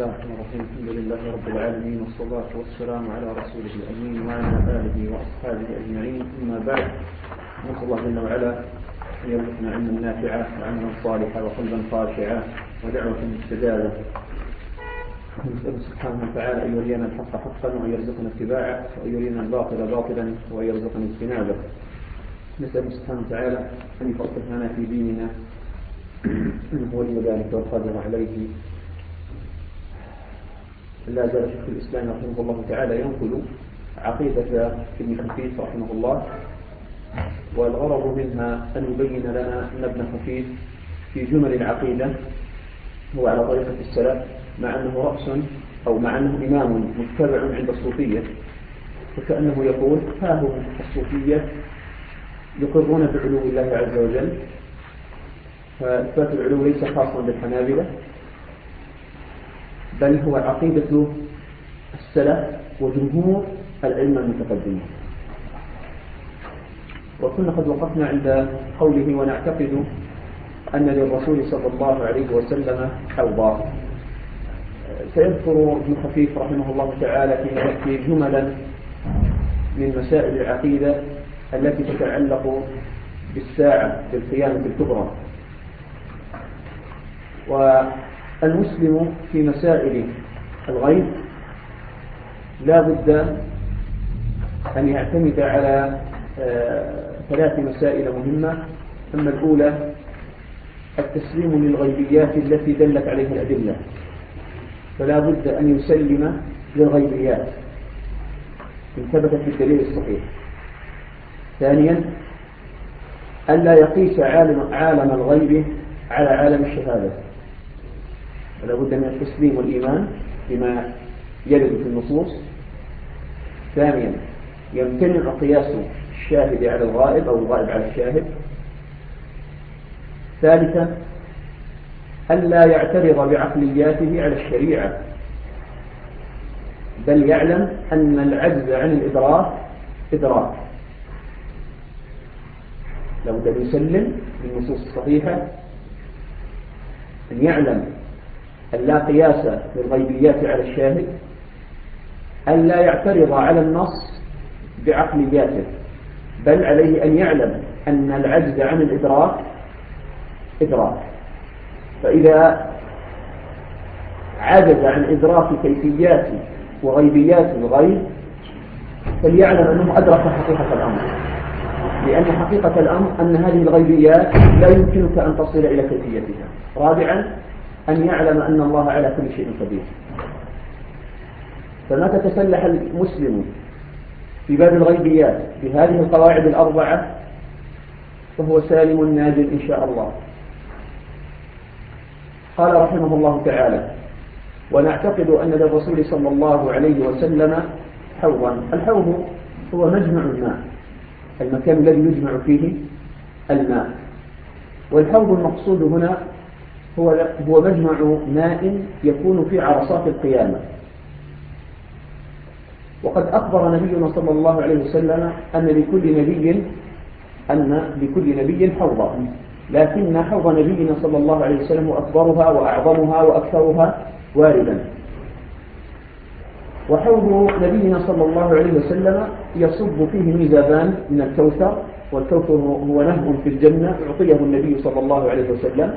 الله الرحمن الرحيم. الحمد لله رب العالمين، والصلاة والسلام على رسوله الأمين وعلى آله وأصحابه أجمعين. أما بعد، نسأل الله جل وعلا أن يرزقنا علما نافعا وعملا صالحا وقلبا خاشعا ودعوة مستجابة. نسأل سبحانه وتعالى أن يرينا الحق حقا وأن يرزقنا اتباعه، وأن يرينا الباطل باطلا وأن يرزقنا اجتنابه. نسأل سبحانه وتعالى أن يفقه لنا في ديننا إنه ولي ذلك والقادر عليه. لا زال شيخ الإسلام رحمه الله تعالى ينقل عقيدة ابن خفيف رحمه الله، والغرض منها أن يبين لنا أن ابن خفيف في جمل العقيدة هو على طريقة السلف، مع أنه رأس أو مع أنه إمام متبع عند الصوفية، وكأنه يقول ها هم الصوفية يقرون بعلو الله عز وجل، فإثبات العلو ليس خاصا بالحنابلة، بل هو عقيدة السلف وجمهور العلم المتقدمين. وكنا قد وقفنا عند قوله ونعتقد أن للرسول صلى الله عليه وسلم حوضا. سيذكر ابن خفيف رحمه الله تعالى فيما يأتي جملا من مسائل العقيدة التي تتعلق بالساعة، بالقيامة الكبرى. والمسلم في مسائل الغيب لا بد أن يعتمد على ثلاث مسائل مهمة. أما الأولى التسليم للغيبيات التي دلت عليها الأدلة، فلا بد أن يسلم للغيبيات إن ثبتت في الدليل الصحيح. ثانيا ألا يقيس عالم الغيب على عالم الشهادة، فلا بد من التسليم والإيمان بما يرد في النصوص. ثانيا يمتنع قياس الشاهد على الغائب أو الغائب على الشاهد. ثالثا ألا يعترض بعقلياته على الشريعة، بل يعلم أن العجز عن الإدراك إدراك. لو بد أن يسلم بالنصوص الصحيحة، أن يعلم أن لا قياس للغيبيات على الشاهد، أن لا يعترض على النص بعقلياته، بل عليه أن يعلم أن العجز عن الإدراك إدراك. فإذا عجز عن إدراك كيفيات وغيبيات الغيب فليعلم أنه أدرك حقيقة الأمر، لأن حقيقة الأمر أن هذه الغيبيات لا يمكنك أن تصل إلى كيفيتها. رابعا أن يعلم أن الله على كل شيء قدير. فما تتسلح المسلم في باب الغيبيات بهذه القواعد الأربعة فهو سالم ناج إن شاء الله. قال رحمه الله تعالى ونعتقد أن للرسول صلى الله عليه وسلم حوضا. الحوض هو مجمع الماء، المكان الذي يجمع فيه الماء. والحوض المقصود هنا هو مجمع ماء يكون في عرصات القيامة. وقد أخبر نبينا صلى الله عليه وسلم أن لكل نبي حوضا، لكن حوض نبينا صلى الله عليه وسلم أكبرها وأعظمها وأكثرها واردا. وحوض نبينا صلى الله عليه وسلم يصب فيه ميزابان من الكوثر، والكوثر هو نهر في الجنة أعطيه النبي صلى الله عليه وسلم.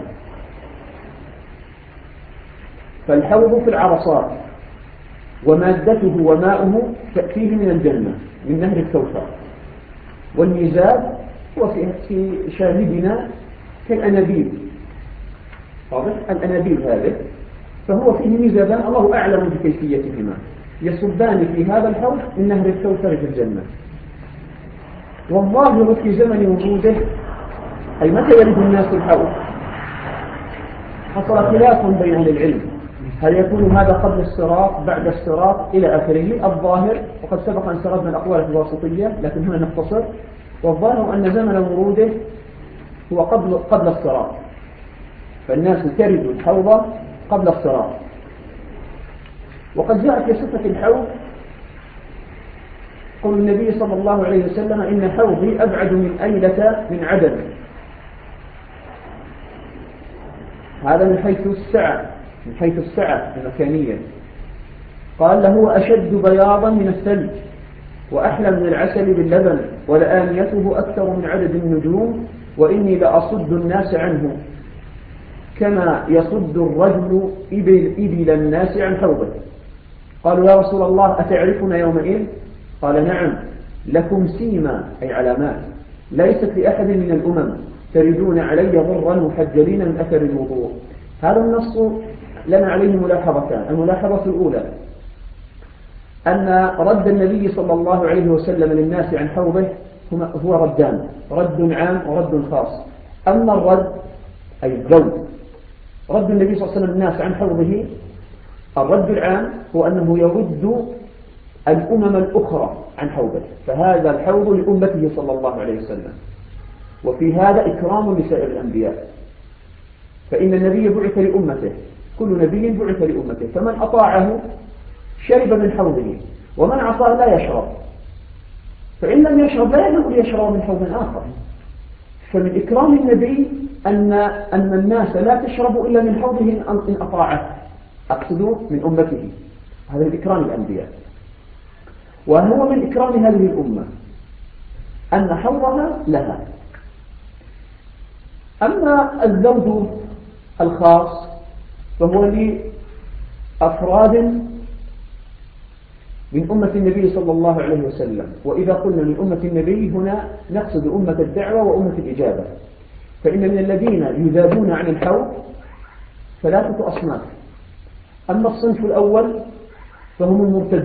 فالحوض في العرصات، ومادته وماؤه تأتيه من الجنة من نهر الكوثر. والميزاب هو في شاهدنا كالأنابيب، واضح؟ الأنابيب هذه فهو فيه ميزابان الله أعلم بكيفيتهما يصبان في هذا الحوض من نهر الكوثر في الجنة. والظاهر في زمن وجوده أي متى يرد الناس الحوض حصل خلاف بين أهل العلم، هل يكون هذا قبل الصراط بعد الصراط إلى آخره. الظاهر وقد سبق أن سردنا الأقوال الواسطية لكن هنا نختصر، والظاهر أن زمن وروده هو قبل الصراط، فالناس ترد الحوض قبل الصراط. وقد جاء في صفة الحوض قول النبي صلى الله عليه وسلم إن حوضي أبعد من أيلة من عدن. هذا من حيث السعة من حيث السعة المكانية. قال له أشد بياضا من الثلج وأحلى من العسل باللبن ولآنيته أكثر من عدد النجوم وإني لأصد الناس عنه كما يصد الرجل إبل الناس عن حوضه. قالوا يا رسول الله أتعرفنا يومئذ؟ قال نعم، لكم سيما أي علامات ليست لأحد من الأمم تردون علي غرا محجلين من أثر الوضوء. هذا النص لنا عليه ملاحظتان. الملاحظة الأولى أن رد النبي صلى الله عليه وسلم للناس عن حوضه هو ردان، رد عام ورد خاص. أما الرد أي الزود، رد النبي صلى الله عليه وسلم الناس عن حوضه، الرد العام هو أنه يرد الأمم الأخرى عن حوضه، فهذا الحوض لأمته صلى الله عليه وسلم. وفي هذا إكرام لسائر الأنبياء، فإن النبي بعث لأمته، كل نبي بعث لأمته، فمن أطاعه شرب من حوضه ومن عصاه لا يشرب، فإن لم يشرب لا يجب ليشرب من حوض آخر. فمن إكرام النبي أن الناس لا تشرب إلا من حوضه إن أطاعه، أقصد من أمته. هذا من إكرام الأنبياء. وهو من إكرام هذه الأمة أن حوضها لها. أما الزوج الخاص فهو لأفراد من أمة النبي صلى الله عليه وسلم. وإذا قلنا من أمة النبي هنا نقصد أمة الدعوة وأمة الإجابة. فإن من الذين يذابون عن الحوض ثلاثة أصناف. أما الصنف الأول فهم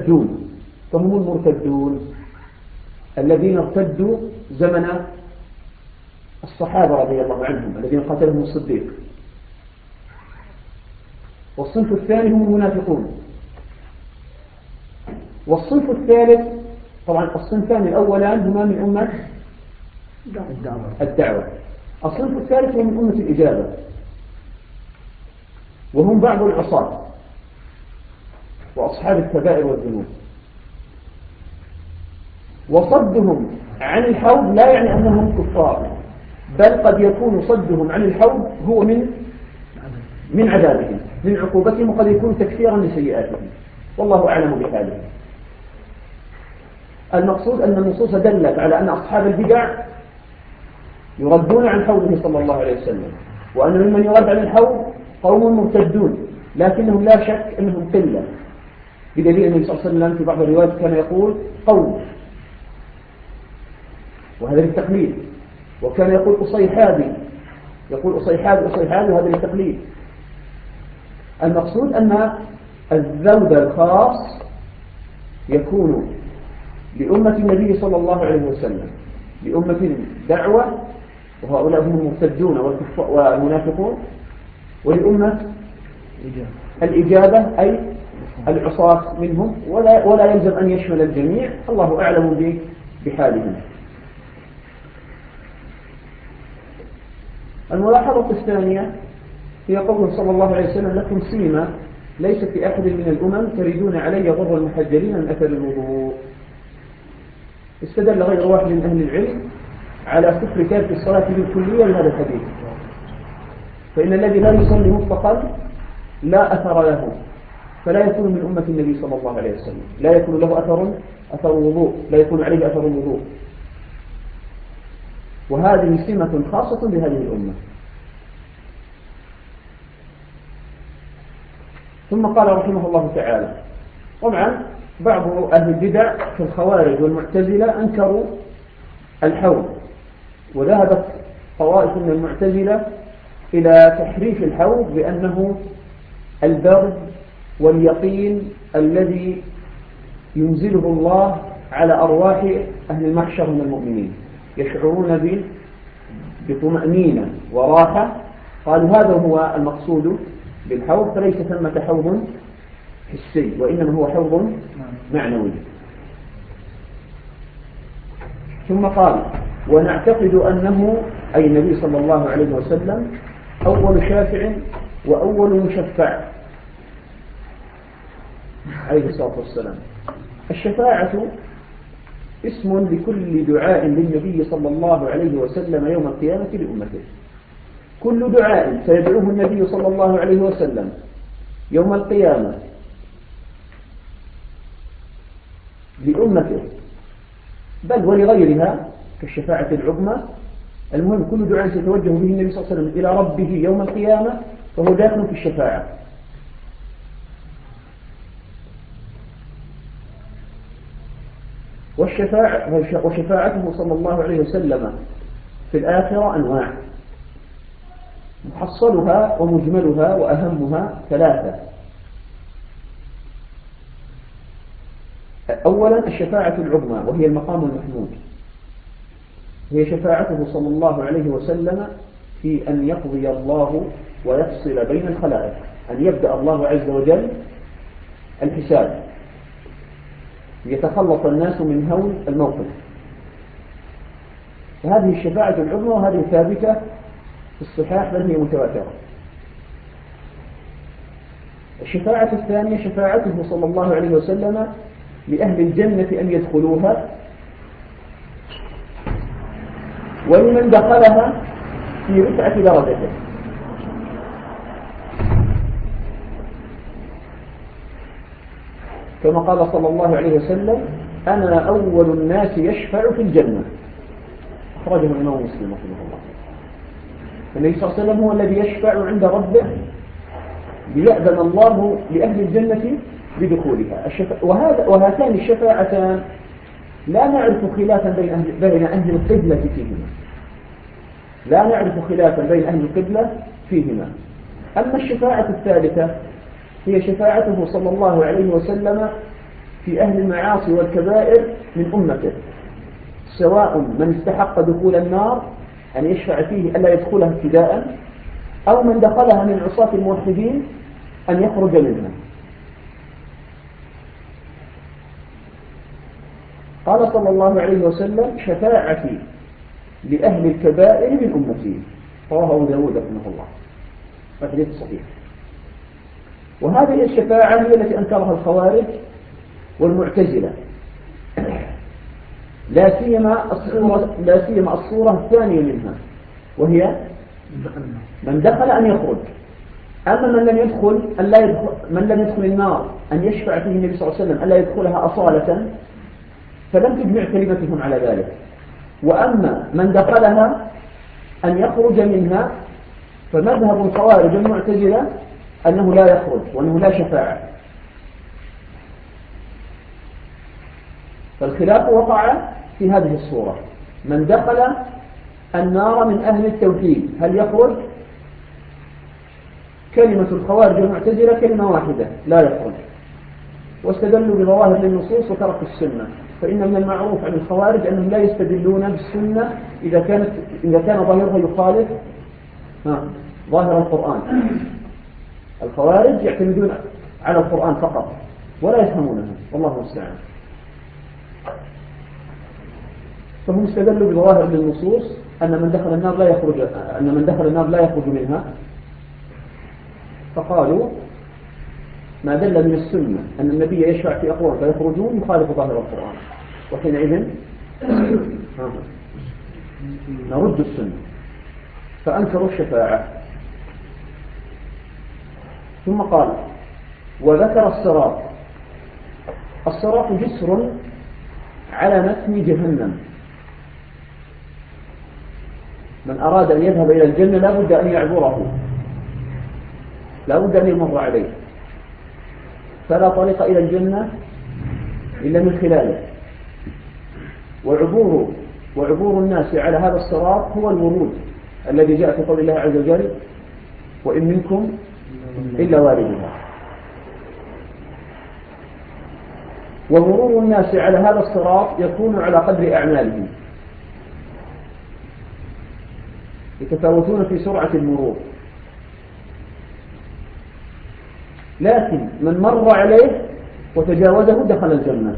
المرتدون الذين ارتدوا زمن الصحابة رضي الله عنهم الذين قتلهم الصديق. والصنف الثاني هم المنافقون. والصنف الثالث، طبعا الصنفان الأولان هما من أمة الدعوة، الصنف الثالث هو من أمة الإجابة، وهم بعض العصاة وأصحاب الكبائر والذنوب. وصدهم عن الحوض لا يعني أنهم كفار، بل قد يكون صدهم عن الحوض هو من عذابهم، من عقوبتهم، وقد يكون تكفيرا لسيئاتهم، والله أعلم بحالهم. المقصود أن النصوص دلت على أن أصحاب البدع يردون عن حوضه صلى الله عليه وسلم، وأن ممن يرد عن الحوض قوم مرتدون، لكنهم لا شك أنهم قلة، بدليل أن النبي صلى الله عليه وسلم في بعض الروايات كان يقول قوم، وهذا للتقليد، وكان يقول أصيحابي، وهذا للتقليد. المقصود أن الذود الخاص يكون لأمة النبي صلى الله عليه وسلم، لأمة الدعوة وهؤلاء هم المرتدون والمنافقون، ولأمة الإجابة أي العصاة منهم، ولا يلزم أن يشمل الجميع، الله أعلم بحالهم. الملاحظة الثانية هي قول صلى الله عليه وسلم لكم سيما ليست في أحد من الأمم تريدون علي غر المحجلين من أثر الوضوء. استدل غير واحد من أهل العلم على كفر تارك الصلاة بالكلية بهذا الحديث، فإن الذي لا يصلي مطلقا لا أثر له، فلا يكون من أمة النبي صلى الله عليه وسلم، لا يكون له أثر وضوء، لا يكون عليه أثر الوضوء، وهذه سمة خاصة بهذه الأمة. ثم قال رحمه الله تعالى: طبعا بعض أهل البدع في الخوارج والمعتزلة أنكروا الحوض، وذهبت طوائف من المعتزلة إلى تحريف الحوض بأنه البرد واليقين الذي ينزله الله على أرواح أهل المحشر من المؤمنين، يشعرون بطمأنينة وراحة. قالوا هذا هو المقصود بالحوض، فليس ثمة حوض حسي، وإنما هو حوض معنوي. ثم قال: ونعتقد أنه أي النبي صلى الله عليه وسلم أول شافع وأول مشفع عليه الصلاة والسلام. الشفاعة اسم لكل دعاء للنبي صلى الله عليه وسلم يوم القيامة لأمته. كل دعاء سيدعوه النبي صلى الله عليه وسلم يوم القيامة لأمته بل ولغيرها كالشفاعة العظمى. المهم كل دعاء سيتوجه به النبي صلى الله عليه وسلم إلى ربه يوم القيامة فهو داخل في الشفاعة. وشفاعته صلى الله عليه وسلم في الآخرة أنواع، محصلها ومجملها وأهمها ثلاثة. أولا الشفاعة العظمى وهي المقام المحمود، هي شفاعته صلى الله عليه وسلم في أن يقضي الله ويفصل بين الخلائق، أن يبدأ الله عز وجل الحساب ليتخلص الناس من هول الموقف. فهذه الشفاعة العظمى وهذه ثابتة في الصحاح بل هي متواترة. الشفاعة الثانية شفاعته صلى الله عليه وسلم لأهل الجنة أن يدخلوها ولمن دخلها في رفعة درجته. كما قال صلى الله عليه وسلم أنا أول الناس يشفع في الجنة، أخرجه الإمام مسلم رحمه الله. فالنبي صلى الله عليه وسلم هو الذي يشفع عند ربه ليأذن الله لأهل الجنة بدخولها. وهاتان الشفاعتان لا نعرف خلافا بين أهل القبلة فيهما، لا نعرف خلافا بين أهل القبلة فيهما. أما الشفاعة الثالثة هي شفاعته صلى الله عليه وسلم في أهل المعاصي والكبائر من أمته، سواء من استحق دخول النار أن يشفع فيه ألا يدخلها ابتداء، أو من دخلها من عصاة الموحدين أن يخرج منها. قال صلى الله عليه وسلم شفاعتي لأهل الكبائر من أمتي، رواه أبو داود رحمه الله، حديث صحيح. وهذه الشفاعة هي التي أنكرها الخوارج والمعتزلة، لا سيما الصورة الثانية منها وهي من دخل أن يخرج. أما من لم يدخل النار أن يشفع فيه النبي صلى الله عليه وسلم ألا يدخلها أصالة فلم تجمع كلمتهم على ذلك. وأما من دخلها أن يخرج منها فمذهب الخوارج المعتزلة أنه لا يخرج وأنه لا شفاعة. فالخلاف وقع في هذه الصورة، من دخل النار من أهل التوحيد هل يخرج؟ كلمة الخوارج المعتزلة كلمة واحدة، لا يخرج، واستدلوا بظواهر النصوص وتركوا السنة. فإن من المعروف عن الخوارج أنهم لا يستدلون بالسنة إذا كان ظاهرها يخالف ظاهر القرآن. الخوارج يعتمدون على القرآن فقط ولا يفهمونها، والله المستعان. فهم استدلوا بظواهر النصوص أن من دخل النار لا يخرج منها، فقالوا ما دل من السنة أن النبي يشفع في أقوام فيخرجون يخالف ظاهر القرآن، وحينئذ نرد السنة، فأنكروا الشفاعة. ثم قال وذكر الصراط جسر على متن جهنم، من أراد أن يذهب إلى الجنة لا بد أن يعبره، لا بد أن يمر عليه، فلا طريق إلى الجنة إلا من خلاله. وعبور الناس على هذا الصراط هو الورود الذي جاء في قول الله عز وجل وإن منكم إلا واردها. ومرور الناس على هذا الصراط يكون على قدر أعمالهم، يتفاوتون في سرعة المرور، لكن من مر عليه وتجاوزه دخل الجنة.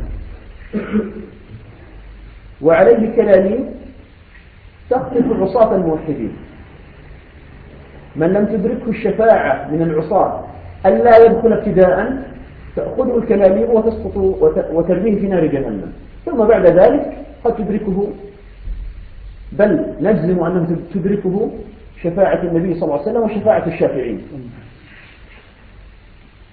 وعليه كلاليب تخلف العصاة الموحدين، من لم تدركه الشفاعة من العصاة ألا يدخل ابتداء تأخذه الكلاليب وتسقط وترميه في نار جهنم، ثم بعد ذلك قد تدركه، بل نجزم أنه تدركه شفاعة النبي صلى الله عليه وسلم وشفاعة الشافعين.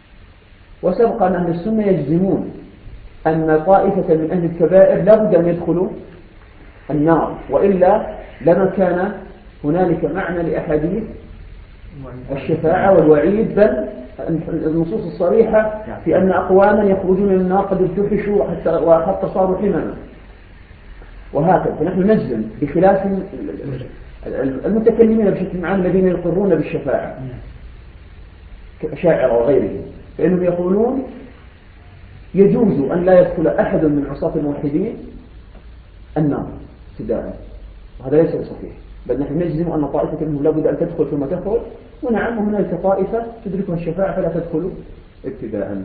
وسبق أن أهل السنة يجزمون أن طائفة من أهل الكبائر لا بد أن يدخلوا النار، وإلا لما كان هنالك معنى لأحاديث الشفاعة والوعيد، بل النصوص الصريحة في أن أقواما يخرجون من النار قد ارتفشوا وحتى صاروا حمما، وهكذا. فنحن نجزم بخلاف المتكلمين بشكل عام الذين يقرون بالشفاعة كأشاعرة وغيرهم، فإنهم يقولون يجوز أن لا يدخل أحد من عصاة الموحدين النار ابتداء، وهذا ليس صحيح، بل نحن نجزم أن طائفة منهم لابد أن تدخل ثم تخرج، ونعم هنالك طائفة تدركها الشفاعة فلا تدخل ابتداء.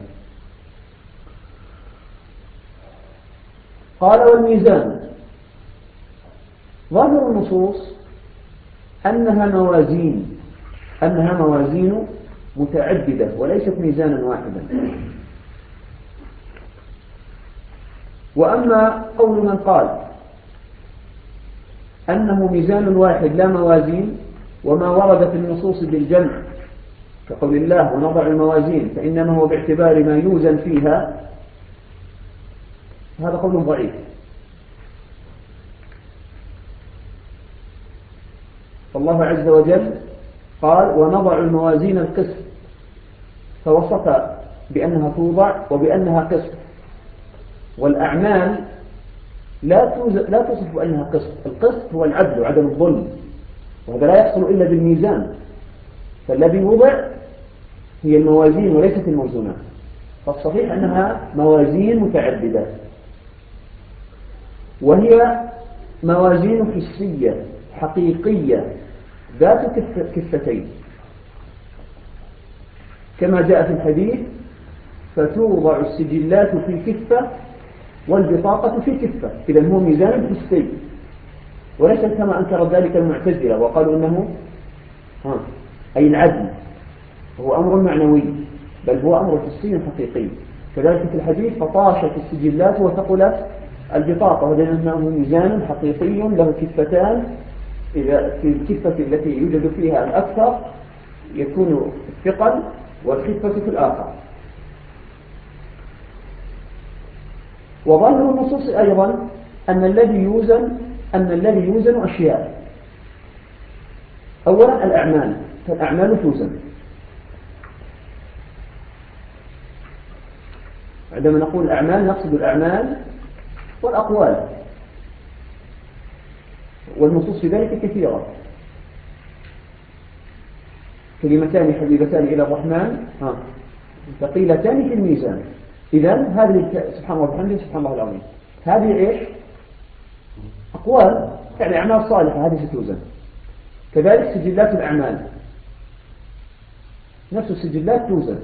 قال والميزان ظاهر النصوص أنها موازين متعددة وليست ميزانا واحدا. وأما قول من قال أنه ميزان واحد لا موازين، وما ورد في النصوص بالجمع كقول الله ونضع الموازين فإنما هو باعتبار ما يوزن فيها، هذا قول ضعيف. فالله عز وجل قال ونضع الموازين القسط، فوصف بأنها توضع وبأنها قسط، والأعمال لا تصف بأنها قسط. القسط هو العدل وعدم الظلم، وهذا لا يحصل إلا بالميزان، فالذي وضع هي الموازين وليست الموزونات. فالصحيح أنها موازين متعددة، وهي موازين حسية حقيقية ذات كفتين، كما جاء في الحديث فتوضع السجلات في كفة والبطاقة في كفة. إذن هو ميزان حسي، وليس كما أنكر ذلك المعتزلة وقالوا إنه أي العدل هو أمر معنوي، بل هو أمر حسي حقيقي. كذلك في الحديث فطاشت السجلات وثقلت البطاقة، وهذا أنه ميزان حقيقي له كفتان، إذا في الكفة التي يوجد فيها الأكثر يكون الثقل، والخفة في الآخر. وظاهر النصوص أيضا أن الذي يوزن أشياء. أولا الأعمال، فالأعمال توزن. عندما نقول الأعمال نقصد الأعمال والأقوال، والنصوص في ذلك كثيرة. كلمتان حبيبتان إلى الرحمن ثقيلتان في الميزان. إذن هذه سبحان الله وبحمده سبحان الله العظيم، هذه إيش؟ أقوال، يعني أعمال صالحة، هذه ستوزن. كذلك سجلات الأعمال، نفس السجلات توزن،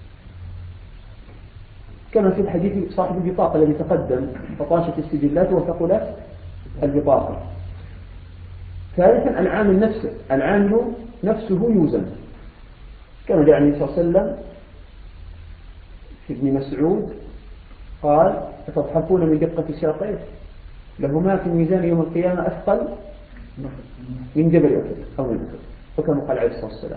كما في الحديث صاحب البطاقة الذي تقدم فطاشت السجلات وثقلت البطاقة. ثالثا العامل نفسه يوزن، كما جاء النبي صلى الله عليه وسلم في ابن مسعود قال أتضحكون من دقة ساقيه لهما في الميزان يوم القيامة أثقل من جبل أحد أو من أحد، وكما قال عليه الصلاة والسلام.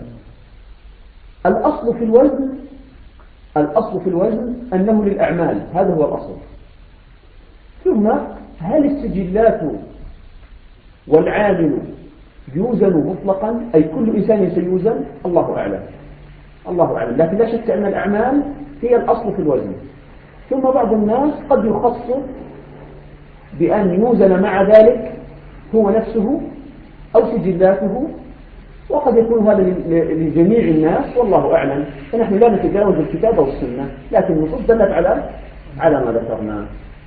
الأصل في الوزن أنه للأعمال، هذا هو الأصل. ثم هل السجلات والعامل يوزن مطلقا، أي كل إنسان سيوزن؟ الله أعلم، لكن لا شك أن الأعمال هي الأصل في الوزن. ثم بعض الناس قد يخص بأن يوزن مع ذلك هو نفسه أو سجلاته، وقد يكون هذا لجميع الناس، والله أعلم. فنحن لا نتجاوز الكتاب والسنة، لكن النصوص دلت على ما ذكرنا.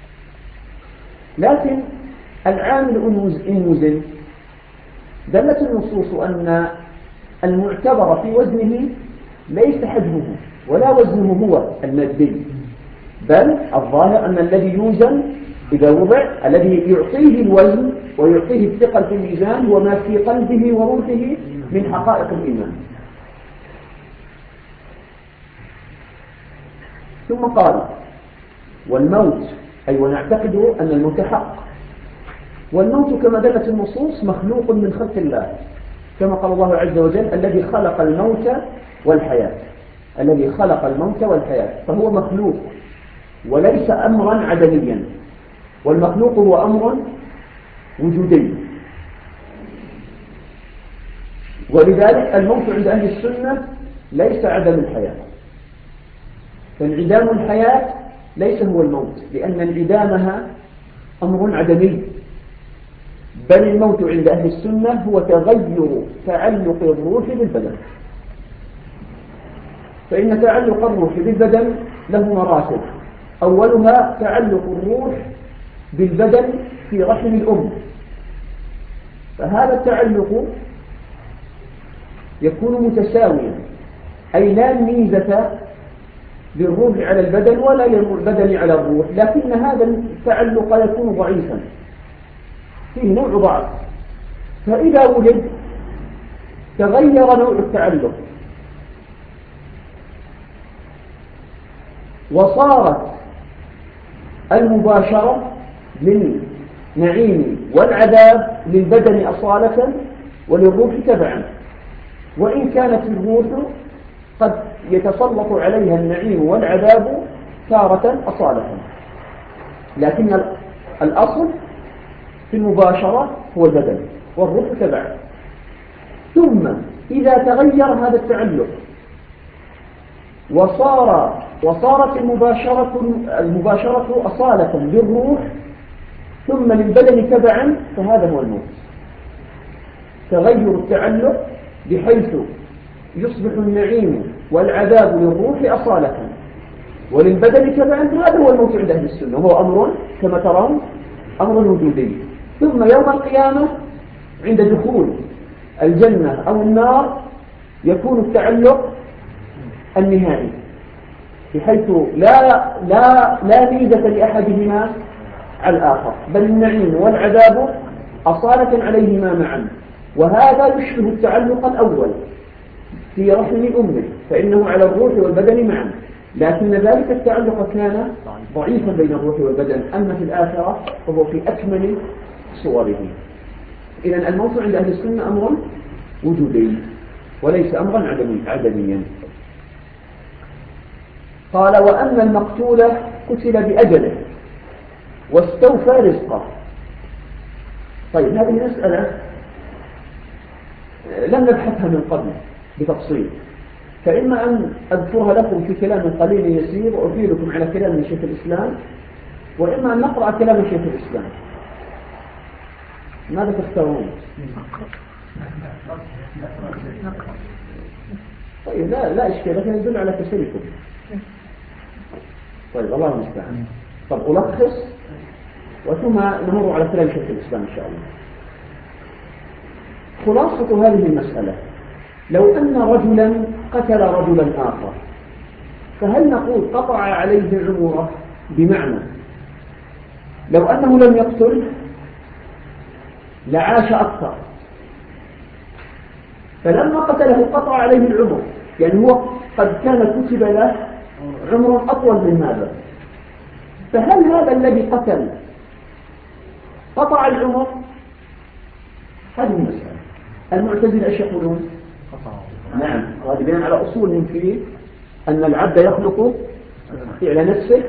لكن العامل إن وزن دلت النصوص أن المعتبر في وزنه ليس حجمه ولا وزنه هو المادي، بل الظاهر أن الذي يوزن إذا وضع الذي يعطيه الوزن ويعطيه الثقل في الميزان هو ما في قلبه وروحه من حقائق الإيمان. ثم قال والموت، أي ونعتقد أن الموت حق، والموت كما دلت النصوص مخلوق من خلق الله، كما قال الله عز وجل الذي خلق الموت والحياة. الذي خلق الموت والحياة، فهو مخلوق وليس أمرا عدميا، والمخلوق هو أمر وجودي. ولذلك الموت عند أهل السنة ليس عدم الحياة، فانعدام الحياة ليس هو الموت، لأن انعدامها أمر عدمي، بل الموت عند أهل السنة هو تغير تعلق الروح بالبدن. فإن تعلق الروح بالبدن له مراتب، أولها تعلق الروح بالبدن في رحم الأم، فهذا التعلق يكون متساويا، أي لا ميزة للروح على البدن ولا للبدن على الروح، لكن هذا التعلق يكون ضعيفا، فيه نوع ضعف. فإذا ولد تغير نوع التعلق، وصارت المباشرة للنعيم والعذاب للبدن أصالة وللروح تبعا، وإن كانت الروح قد يتسلط عليها النعيم والعذاب تارة أصالة، لكن الأصل في المباشرة هو البدن والروح تبعا. ثم إذا تغير هذا التعلق وصارت المباشرة أصالة للروح ثم للبدن تبعا، فهذا هو الموت. تغير التعلق بحيث يصبح النعيم والعذاب للروح أصالة وللبدن تبعا، هذا هو الموت عند أهل السنة، وهو أمر كما ترون أمر وجودي. ثم يوم القيامة عند دخول الجنة أو النار يكون التعلق النهائي، بحيث لا ميزة لأحدهما على الآخر، بل النعيم والعذاب أصالة عليهما معا. وهذا يشبه التعلق الأول في رحم أمه، فإنه على الروح والبدن معا، لكن ذلك التعلق كان ضعيفا بين الروح والبدن. أما في الآخرة فهو في أكمل صوره. إذن الموت عند أهل السنة أمر وجودي وليس أمرا عدميا. قال: وأن المقتول قتل بأجله واستوفى رزقه. طيب، هذه مسألة لم نبحثها من قبل بتفصيل، فإما أن أذكرها لكم في كلام قليل يسير وأفيدكم على كلام شيخ الإسلام، وإما أن نقرأ كلام شيخ الإسلام. ماذا تختارون؟ طيب، لا إشكال، لكن يدل على كسلكم. طيب، الله المستعان. طب ألخص وثم نمر على كلام شيخ الإسلام إن شاء الله. خلاصة هذه المسألة: لو أن رجلا قتل رجلا آخر، فهل نقول قطع عليه عمره؟ بمعنى لو أنه لم يقتل لعاش أكثر، فلما قتله قطع عليه العمر، يعني هو قد كان كتب له عمر أطول من هذا، فهل هذا الذي قتل قطع العمر؟ هذه المسألة. المعتزلة ايش يقولون؟ نعم، غالبين على أصولهم فيه أن العبد يخلق فعل نفسه،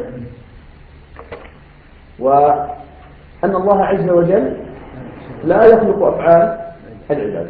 وأن الله عز وجل لا يخلق أفعال العباد.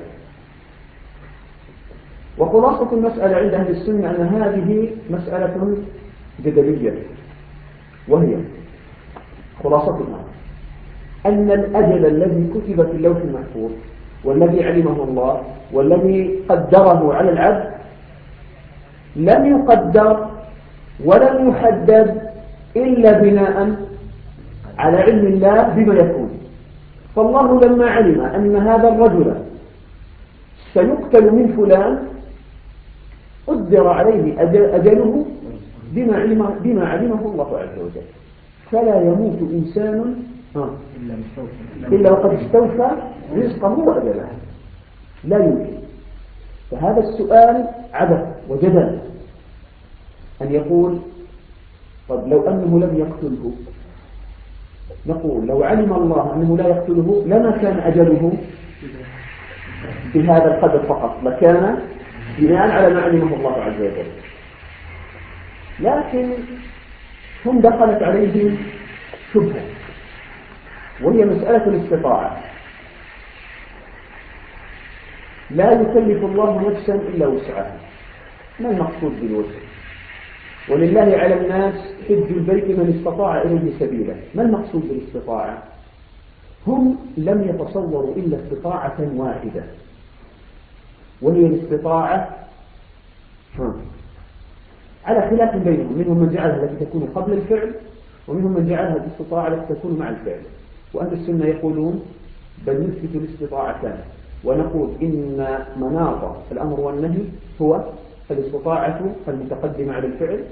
وخلاصة المسألة عند أهل السنة أن هذه مسألة جدلية، وهي خلاصتها أن الأجل الذي كتب في اللوح المحفوظ والذي علمه الله والذي قدره على العبد لم يقدر ولم يحدد إلا بناء على علم الله بما يكون. فالله لما علم أن هذا الرجل سيقتل من فلان قدر عليه أجله بما علمه الله عز وجل، فلا يموت إنسان إلا وقد استوفى رزقه وأجله، لا يمكن. فهذا السؤال عبث وجدل، أن يقول طب لو أنه لم يقتله، نقول لو علم الله أنه لا يقتله لما كان أجله بهذا القدر فقط، لكان بناء على ما علمه الله عز وجل. لكن هم دخلت عليهم شبهة، وهي مسألة الاستطاعة. لا يكلف الله نفسا إلا وسعها. ما المقصود بالوسع؟ ولله على الناس حج البيت من استطاع إليه سبيلا. ما المقصود بالاستطاعة؟ هم لم يتصوروا إلا استطاعة واحدة، وهي الاستطاعة على خلاف بينهم. منهم من جعلها التي تكون قبل الفعل، ومنهم من جعلها الاستطاعة التي تكون مع الفعل. وأهل السنة يقولون بل نثبت الاستطاعتان، ونقول إن مناط الأمر والنهي هو الاستطاعة المتقدمة على الفعل،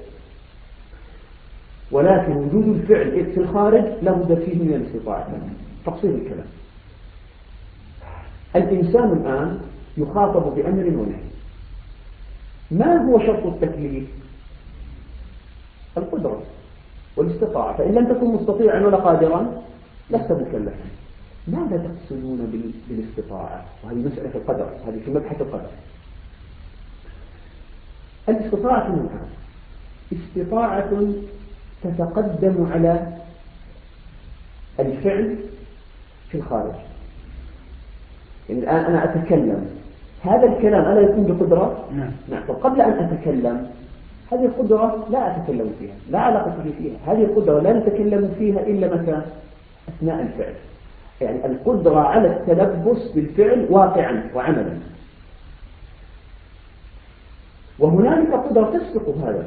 ولكن وجود الفعل في الخارج لا بد فيه من الاستطاعة. تفصيل الكلام: الإنسان الآن يخاطب بأمر ونهي. ما هو شرط التكليف؟ القدرة والاستطاعة. فإن لم تكن مستطيعا ولا قادرا لست مكلفا. ماذا تقصدون بالاستطاعة؟ وهذه مسألة القدر، هذه في مبحث القدر. الاستطاعة نوعان: استطاعة تتقدم على الفعل في الخارج. يعني الآن أنا أتكلم، هذا الكلام ألا يكون بقدرة؟ نعم. طب قبل أن أتكلم هذه القدرة لا أتكلم فيها، لا علاقة لي فيها. هذه القدرة لا نتكلم فيها إلا متى؟ أثناء الفعل. يعني القدرة على التلبس بالفعل واقعا وعملا. وهنالك قدرة تسبق هذا.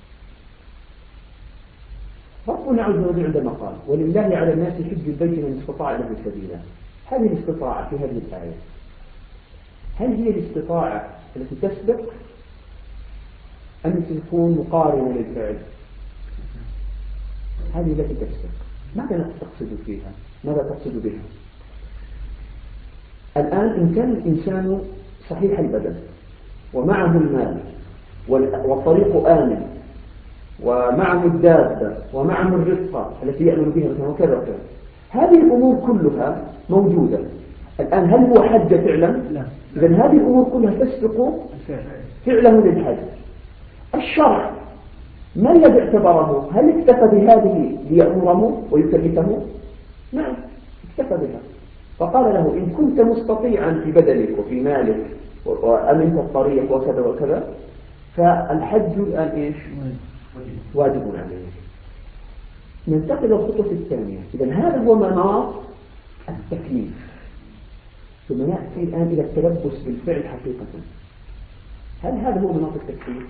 ربنا عز وجل عندما قال ولله على الناس حج البيت من استطاع له سبيلا، هذه الاستطاعة في هذه الآية هل هي الاستطاعة التي تسبق أم تكون مقارنة للفعل؟ هذه التي تسبق. ماذا تقصد فيها؟ ماذا تقصد بها؟ الآن إن كان الإنسان صحيح البدن ومعه المال والطريق آمن ومعه الدابة ومعه الرفقة التي يأمن بها مثلا وكذا وكذا، هذه الأمور كلها موجودة. الآن هل هو حج فعلا؟ لا. إذن هذه الأمور كلها تسبق فعله للحج. الشرع ما الذي اعتبره؟ هل اكتفى بهذه ليأمره ويكلفه؟ نعم، اكتفى بها. فقال له إن كنت مستطيعا في بدنك وفي مالك وأمنت الطريق وكذا وكذا فالحج الآن إيش؟ واجب عليك. ننتقل إلى الخطوة الثانية. إذن هذا هو مناط التكليف. ثم نأتي الآن إلى التلبس بالفعل حقيقة. هل هذا هو مناط التكليف؟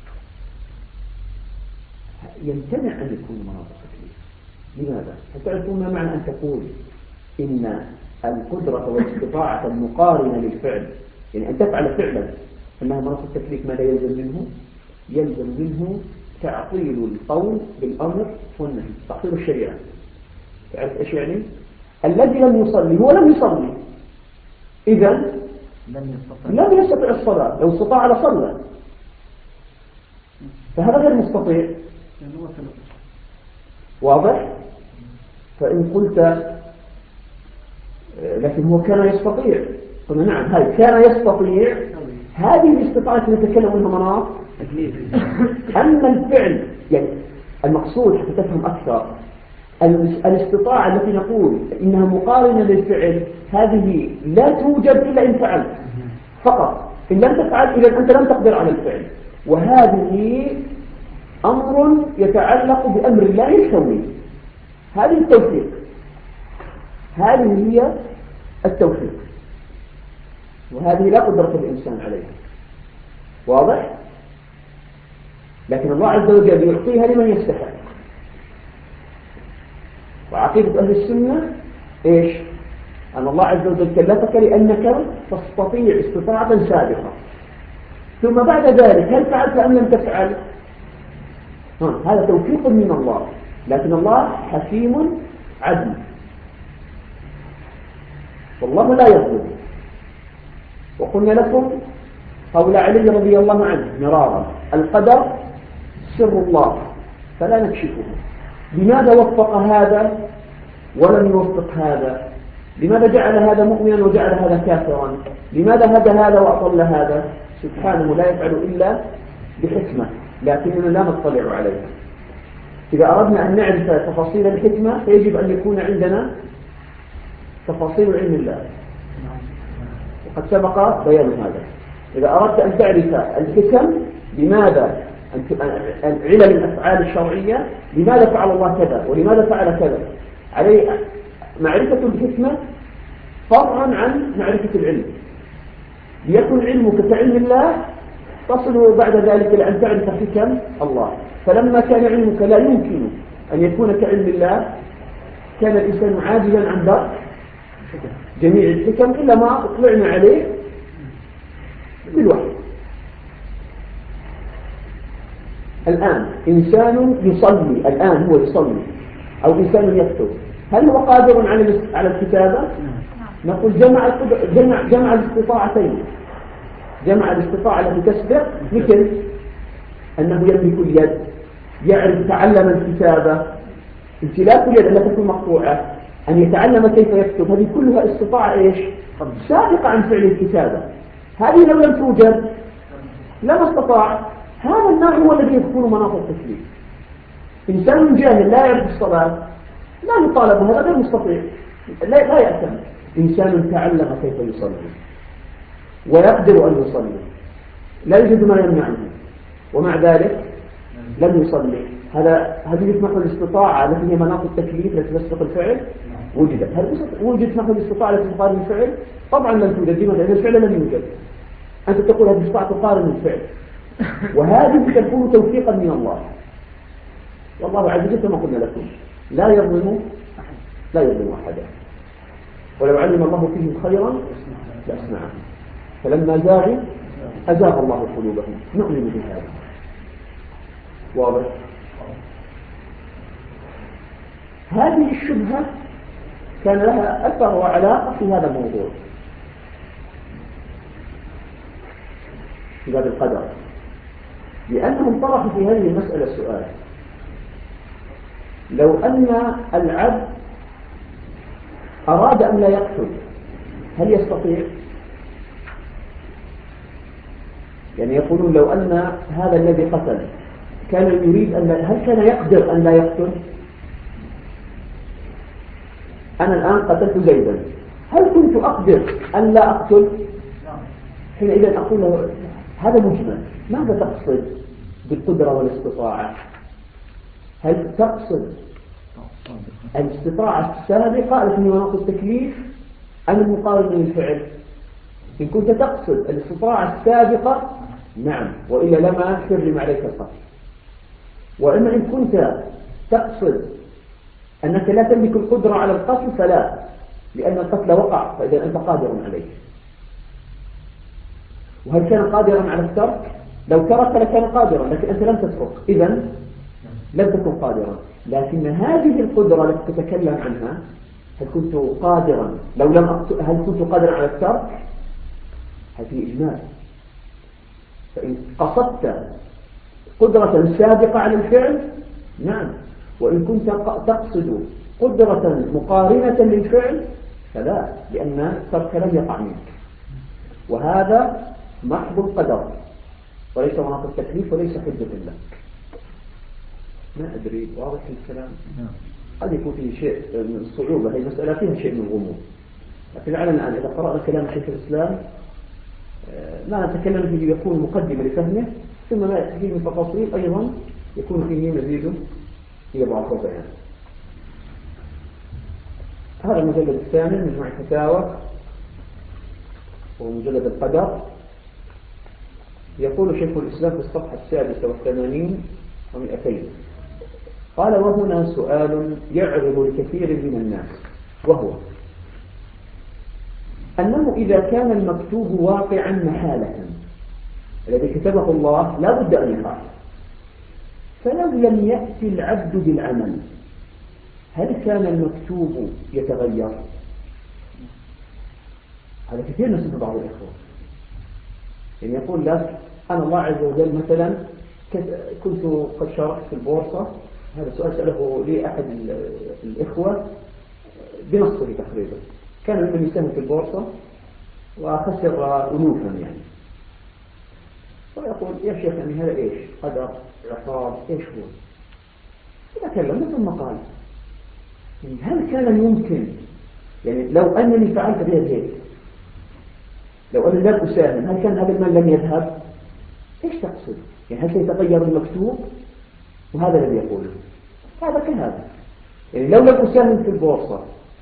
يمتنع أن يكون مناط التكليف. لماذا؟ هل تعرفون ما معنى أن تقول إن القدرة والاستطاعة المقارنة للفعل، يعني أن تفعل فعلا أنها مناط التكليف، ماذا يلزم منه؟ يلزم منه تعطيل القول بالأمر والنهي، تعطيل الشريعة. تعرف إيش يعني؟ الذي لم يصلي هو لم يصلي، إذن لم يستطيع الصلاة. لو استطاع لصلى، فهذا غير مستطيع. واضح؟ فإن قلت لكن هو كان يستطيع، قلنا نعم هاي كان يستطيع، هذه الاستطاعة نتكلم عنها مناط. أما الفعل يعني المقصود حتى تفهم أكثر، الاستطاعة التي نقول إنها مقارنة للفعل هذه لا توجد إلا إن فعلت فقط. إن لم تفعل إذا أنت لم تقدر على الفعل. وهذه أمر يتعلق بأمر الله الكوني. هذه التوفيق، هذه هي التوفيق، وهذه لا قدرة الإنسان عليها. واضح؟ لكن الله عز وجل يعطيها لمن يستحق. وعقيدة أهل السنة إيش؟ أن الله عز وجل كلفك لأنك تستطيع استطاعة سابقة، ثم بعد ذلك هل فعلت أم لم تفعل؟ هذا توفيق من الله. لكن الله حكيم عدل، والله لا يظلم. وقلنا لكم قول علي رضي الله عنه مرارا: القدر سر الله فلا نكشفه. لماذا وفق هذا ولم يوفق هذا؟ لماذا جعل هذا مؤمنا وجعل هذا كافرا؟ لماذا هدى هذا وأضل هذا؟ سبحانه لا يفعل إلا بحكمة لكننا لا نطلع عليها. إذا أردنا أن نعرف تفاصيل الحكمة فيجب أن يكون عندنا تفاصيل علم الله، وقد سبق بيان هذا. إذا أردت أن تعرف الحكم لماذا علل الأفعال الشرعية، لماذا فعل الله كذا ولماذا فعل كذا، عليه معرفة الحكمة فرعا عن معرفة العلم. ليكن علمك كعلم الله تصل بعد ذلك إلى أن تعرف حكم الله. فلما كان علمك لا يمكن أن يكون كعلم الله كان الإنسان عاجزا عن درك جميع الحكم إلا ما أطلعنا عليه بالوحي. الآن إنسان يصلي، الآن هو يصلي، أو إنسان يكتب، هل هو قادر على الكتابة؟ نقول جمع الاستطاعتين، جمع الاستطاعة التي تسبق، مثل أنه يملك اليد، يعرف، تعلم الكتابة، امتلاك اليد التي تكون مقطوعة، أن يتعلم كيف يكتب، هذه كلها استطاعة إيش؟ سابقة عن فعل الكتابة. هذه لو لم توجد لما استطاع. هذا النوع هو الذي يكون مناط التكليف. إنسان جاهل لا يعرف الصلاة لا يطالب، هذا غير مستطيع، لا يأتم. إنسان تعلم كيف يصلي ويقدر أن يصلي، لا يوجد ما يمنعه، ومع ذلك لم يصلي، هذه يسمح الاستطاعة التي هي مناط التكليف التي تسبق الفعل وجدت. هل وجد تسمح الاستطاعة التي تقارن الفعل؟ طبعا لم توجد، لأن الفعل لم يوجد. أنت تقول هذه الاستطاعة تقارن الفعل، وهذه تكون توفيقا من الله. والله عز وجل كما قلنا لكم لا يظلم أحدا، ولو علم الله فيهم خيرا لأسمعهم، فلما زاغوا أزاغ الله قلوبهم. نؤمن بهذا، واضح. هذه الشبهة كان لها أثر وعلاقة في هذا الموضوع، في باب القدر، لأنهم طرحوا في هذه المسألة سؤال: لو أن العبد أراد أن لا يقتل هل يستطيع؟ يعني يقولون لو أن هذا الذي قتل كان يريد هل كان يقدر أن لا يقتل؟ أنا الآن قتلت زيدا، هل كنت أقدر أن لا أقتل؟ حينئذ أقول له هذا مجمل، ماذا تقصد بالقدرة والاستطاعة؟ هل تقصد الاستطاعة السابقة التي هي مناط التكليف أم المقارنة للفعل؟ إن كنت تقصد الاستطاعة السابقة نعم، وإلا لما حرم عليك القتل. وإما إن كنت تقصد أنك لا تملك القدرة على القتل فلا، لأن القتل وقع، فإذا أنت قادر عليه. وهل كان قادرا على الترك؟ لو ترك لكان قادرا، لكن أنت لم تترك، إذن لم تكن قادرا. لكن هذه القدرة التي تتكلم عنها، هل كنت قادرا هل كنت قادرا على الترك؟ هذه إجمال. فإن قصدت قدرة سابقة على الفعل نعم، وإن كنت تقصد قدرة مقارنة للفعل فلا، لأن الترك لم يقع منك، وهذا محض القدر وليس مناط التكليف وليس حجة لك. ما أدري واضح الكلام؟ قد يكون فيه شيء من الصعوبة، هي المسألة فيها شيء من الغموض، لكن لعلنا الآن إذا قرأنا كلام شيخ الإسلام ما نتكلم فيه يكون مقدمة لفهمه، ثم ما يأتي فيه من تفاصيل أيضا يكون فيه مزيد يضعف بيان. هذا المجلد الثاني من مجموع الفتاوى ومجلد القدر. يقول شيخ الإسلام في الصفحة 86 و200: قال: وهنا سؤال يعرض الكثير من الناس، وهو أنه إذا كان المكتوب واقعا محالة الذي كتبه الله لا بد أن يقع، فلو لم يأتي العبد بالعمل هل كان المكتوب يتغير؟ هذا كثير نسمع بعض الإخوة يعني يقول لك أنا الله عز وجل مثلا كنت قد شاركت في البورصة. هذا سؤال سأله لي أحد الإخوة بنصه تقريبا، كان ممن يساهم في البورصة وخسر ألوفا يعني، ويقول يا شيخ يعني هذا إيش؟ قدر، عقاب، إيش هو؟ تكلم ثم قال يعني هل كان يمكن يعني لو أنني فعلت بها هيك، لو أنني لم أساهم هل كان هذا المال لم يذهب؟ إيش تقصد؟ يعني هل سيتغير المكتوب؟ وهذا الذي يقوله هذا كهذا، يعني لو لم أساهم في البورصة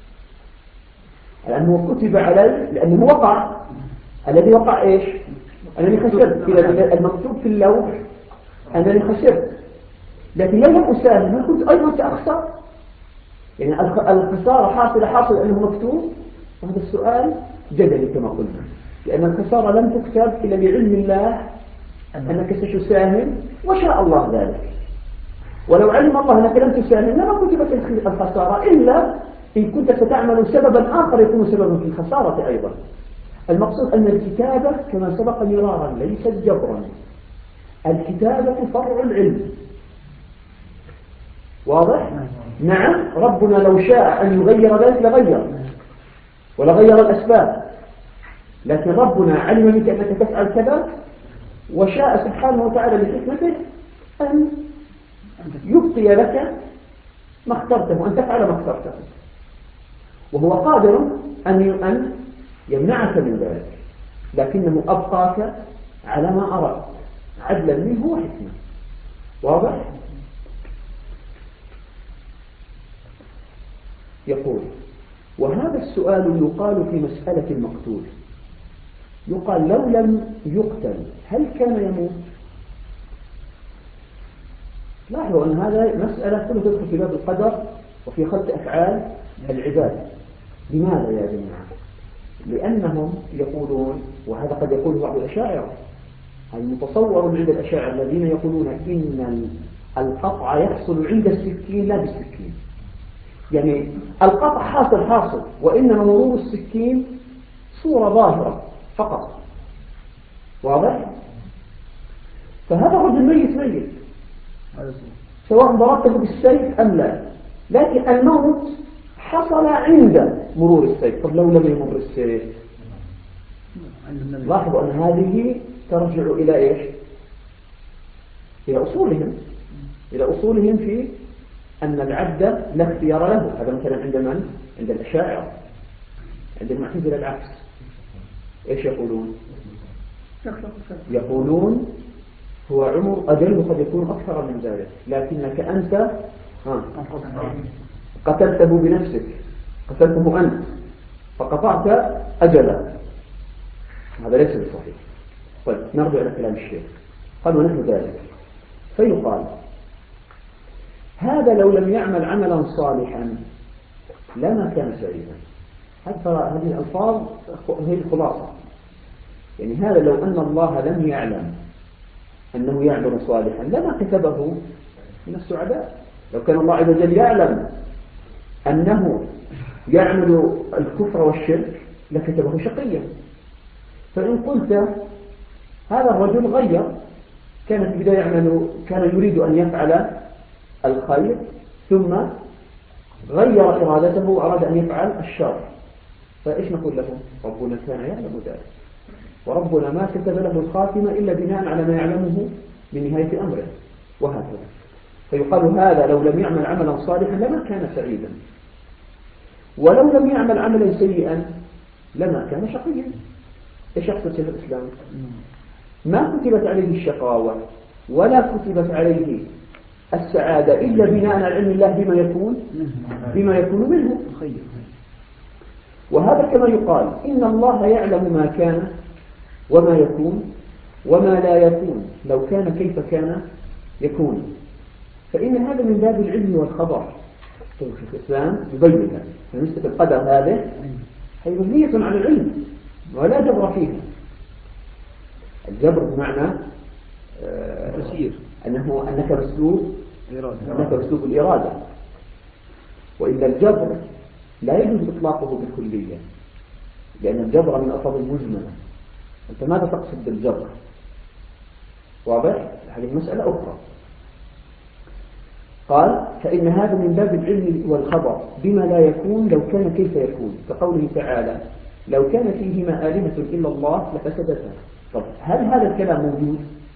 لأنه كتب علي، لأنه وقع الذي وقع إيش؟ أنني خسرت. إذا المكتوب في اللوح أنني خسرت، لكن لو لم أساهم هل كنت أيضا سأخسر؟ يعني الخسارة حاصلة أنه مكتوب. وهذا السؤال جدلي كما قلنا، لأن الخسارة لم تكتب إلا بعلم الله أنك ستساهم وشاء الله ذلك. ولو علم الله أنك لم تساهم لما كتبت الخسارة، إلا إن كنت ستعمل سببا آخر يكون سببا في الخسارة أيضا. المقصود أن الكتابة كما سبق مرارا ليست جبرا، الكتابة فرع العلم. واضح؟ نعم، ربنا لو شاء أن يغير ذلك لغير ولغير الأسباب، لكن ربنا علم منك أنك تفعل كذا وشاء سبحانه وتعالى لحكمته أن يبقي لك ما اخترته وأن تفعل ما اخترته، وهو قادر أن يمنعك من ذلك، لكنه أبقاك على ما أردت عدلا منه وحكمة. واضح؟ يقول وهذا السؤال يقال في مسألة المقتول، يقال لو لم يقتل هل كان يموت؟ لاحظوا أن هذا مسألة كلها تدخل في باب القدر وفي خلق أفعال العباد. لماذا يا جماعة؟ لأنهم يقولون، وهذا قد يقوله بعض الأشاعرة، المتصور عند الأشاعرة الذين يقولون إن القطع يحصل عند السكين لا بالسكين، يعني القطع حاصل وإنما مرور السكين صورة ظاهرة فقط. واضح؟ فهذا الرجل ميت سواء ضربته بالسيف أم لا، لكن الموت حصل عند مرور السيف. طب لو لم يمر السيف؟ لاحظوا أن هذه ترجع إلى إيش؟ إلى أصولهم في أن العبد لا اختيار له. هذا مثلا عند من؟ عند الأشاعرة. عند المعتزلة العكس. إيش يقولون؟ يقولون هو عمر أجله قد يكون أكثر من ذلك، لكنك أنت قتلته بنفسك، قتلته أنت فقطعت أجله. هذا ليس بصحيح. طيب نرجع إلى كلام الشيخ. قال ونحن ذلك فيقال هذا لو لم يعمل عملا صالحا لما كان سعيدا. هذه الألفاظ هي الخلاصة. يعني هذا لو أن الله لم يعلم أنه يعمل صالحا لما كتبه من السعداء. لو كان الله عز وجل يعلم أنه يعمل الكفر والشرك لكتبه شقيا. فإن قلت هذا الرجل غير، كان في البداية كان يريد أن يفعل الخير ثم غير إرادته وأراد أن يفعل الشر، فإيش نقول له؟ ربنا كان يعلم ذلك، وربنا ما كتب له الخاتمة إلا بناء على ما يعلمه من نهاية أمره، وهكذا. فيقال هذا لو لم يعمل عملا صالحا لما كان سعيدا، ولو لم يعمل عملا سيئا لما كان شقيا. إيش يقصد شيخ الإسلام؟ ما كتبت عليه الشقاوة ولا كتبت عليه السعادة إلا بناء على علم الله بما يكون منه. وهذا كما يقال إن الله يعلم ما كان وما يكون وما لا يكون، لو كان كيف كان يكون. فإن هذا من باب العلم والخبر. شيخ الإسلام يبين فنسبة القدر هذه هي مبنية على العلم ولا جبر فيها. الجبر بمعنى أنك مسلوب الإرادة، وإن الجبر لا يجوز إطلاقه بالكلية، لأن الجبر من ألفاظ المجملة. أنت ماذا تقصد بالجبر؟ واضح؟ هذه مسألة أخرى. قال فإن هذا من باب العلم والخبر بما لا يكون لو كان كيف يكون، كقوله تعالى لو كان فيهما آلهة إلا الله لفسدتا. طب هل هذا الكلام موجود؟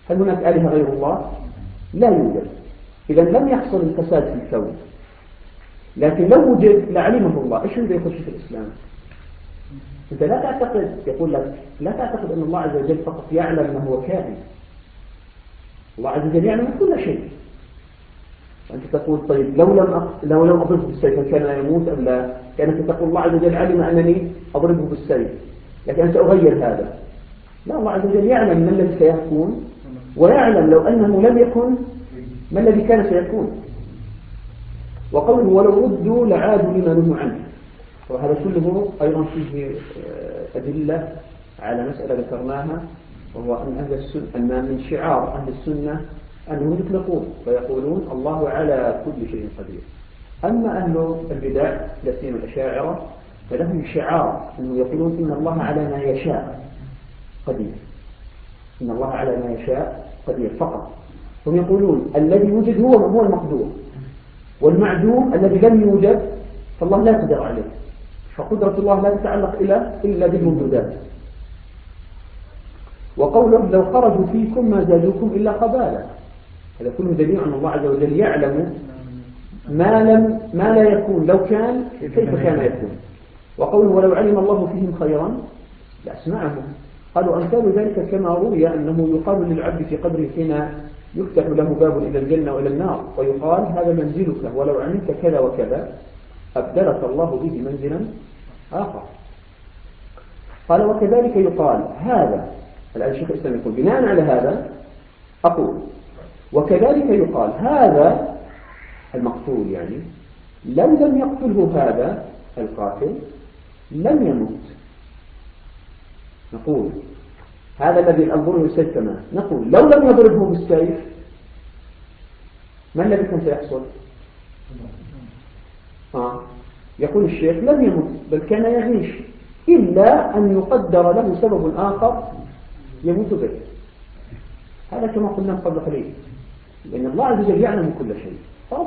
هل هناك آلهة غير الله؟ لا يوجد. إذا لم يحصل الفساد في الكون، لكن لو وجد لعلمه الله. إيش اللي يخش في الإسلام؟ أنت لا تعتقد، يقول لك لا تعتقد أن الله عز وجل فقط يعلم ما هو كائن. الله عز وجل يعلم كل شيء. أنت تقول طيب لو لم أضربه بالسيف كان يموت أم لا؟ كأنك تقول الله عز وجل علم أنني أضربه بالسيف، لكن أنت أغير هذا. لا، الله عز وجل يعلم ما الذي سيكون، ويعلم لو أنه لم يكن ما الذي كان سيكون. وقوله ولو ردوا لعادوا لما نهوا عنه، وهذا كله أيضا فيه أدلة على مسألة ذكرناها، وهو أن أهل السنة أن من شعار أهل السنة أنهم يطلقون ويقولون الله على كل شيء قدير. أما أهل البدع لسين الأشاعرة فلهم شعار أنهم يقولون إن الله على ما يشاء قدير، إن الله على ما يشاء قدير فقط. هم يقولون الذي يوجد هو المقدور، والمعدوم الذي لم يوجد فالله لا يقدر عليه، فقدرة الله لا تتعلق إلا بالموجودات. وقوله لو خرجوا فيكم ما زادوكم إلا خبالا، هذا كله دليل أن الله عز وجل يعلم ما لا يكون، لو كان كيف كان يكون. وقوله ولو علم الله فيهم خيرا لأسمعهم. قالوا أمثال ذلك كما روي أنه يقال للعبد في قبره حين يفتح له باب إلى الجنة وإلى النار ويقال هذا منزلك ولو عملت كذا وكذا أبدلك الله به منزلا آخر. قال وكذلك يقال هذا، الآن الشيخ الإسلام يقول بناء على هذا أقول وكذلك يقال هذا المقتول، يعني لو لم يقتله هذا القاتل لم يمت. نقول هذا الذي أنظره السيف كمان، نقول لو لم يضربه بالسيف ما الذي كان سيحصل؟ يقول الشيخ لم يمت بل كان يعيش، إلا أن يقدر له سبب آخر يموت به. هذا كما قلنا قبل قليل، لأن الله عز وجل يعلم كل شيء،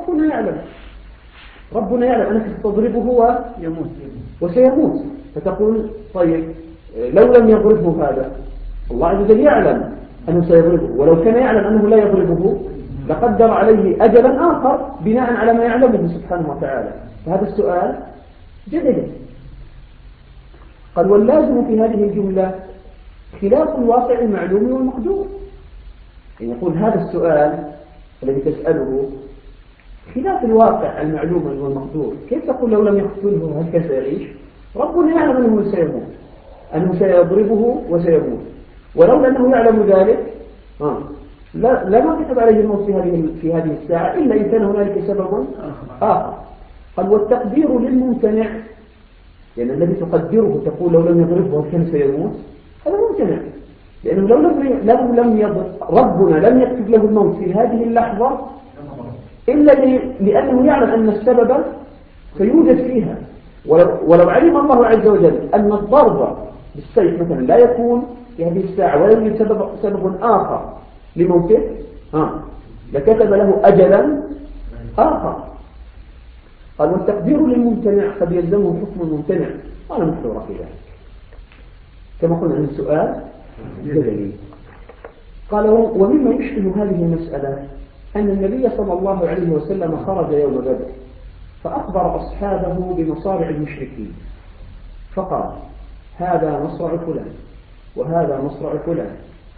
ربنا يعلم أنك ستضربه هو يموت وسيموت، فتقول طيب لو لم يضربه هذا، الله عز وجل يعلم أنه سيضربه، ولو كان يعلم أنه لا يضربه لقدر عليه أجلا آخر بناء على ما يعلمه سبحانه وتعالى. فهذا السؤال جدلي. قال واللازم في هذه الجملة خلاف الواقع المعلوم والمقدور. يعني يقول هذا السؤال الذي تسأله خلاف الواقع المعلوم والمقدور. كيف تقول لو لم يقتله هل كان سيعيش؟ ربنا يعلم أنه سيموت، أنه سيضربه وسيموت، ولولا أنه يعلم ذلك لما كتب عليه الموت في هذه الساعة إلا إن كان هنالك سبب آخر. قال والتقدير للممتنع، يعني الذي تقدره تقول لو لم يضربه هل كان سيموت، هذا ممتنع، لأنه لو لم يضرب ربنا لم يكتب له الموت في هذه اللحظة إلا لأنه يعلم أن السبب سيوجد فيها. ولو علم الله عز وجل أن الضرب بالسيف مثلا لا يكون في هذه الساعة ولا يوجد سبب آخر لموته لكتب له أجلا آخر. قال والتقدير للممتنع قد يلزمه حكم الممتنع، وأنا محظورة في ذلك كما قلنا عن السؤال جدلي. قال ومما يشبه هذه المسألة أن النبي صلى الله عليه وسلم خرج يوم بدر فأخبر أصحابه بمصارع المشركين فقال هذا مصرع فلان وهذا مصرع فلان،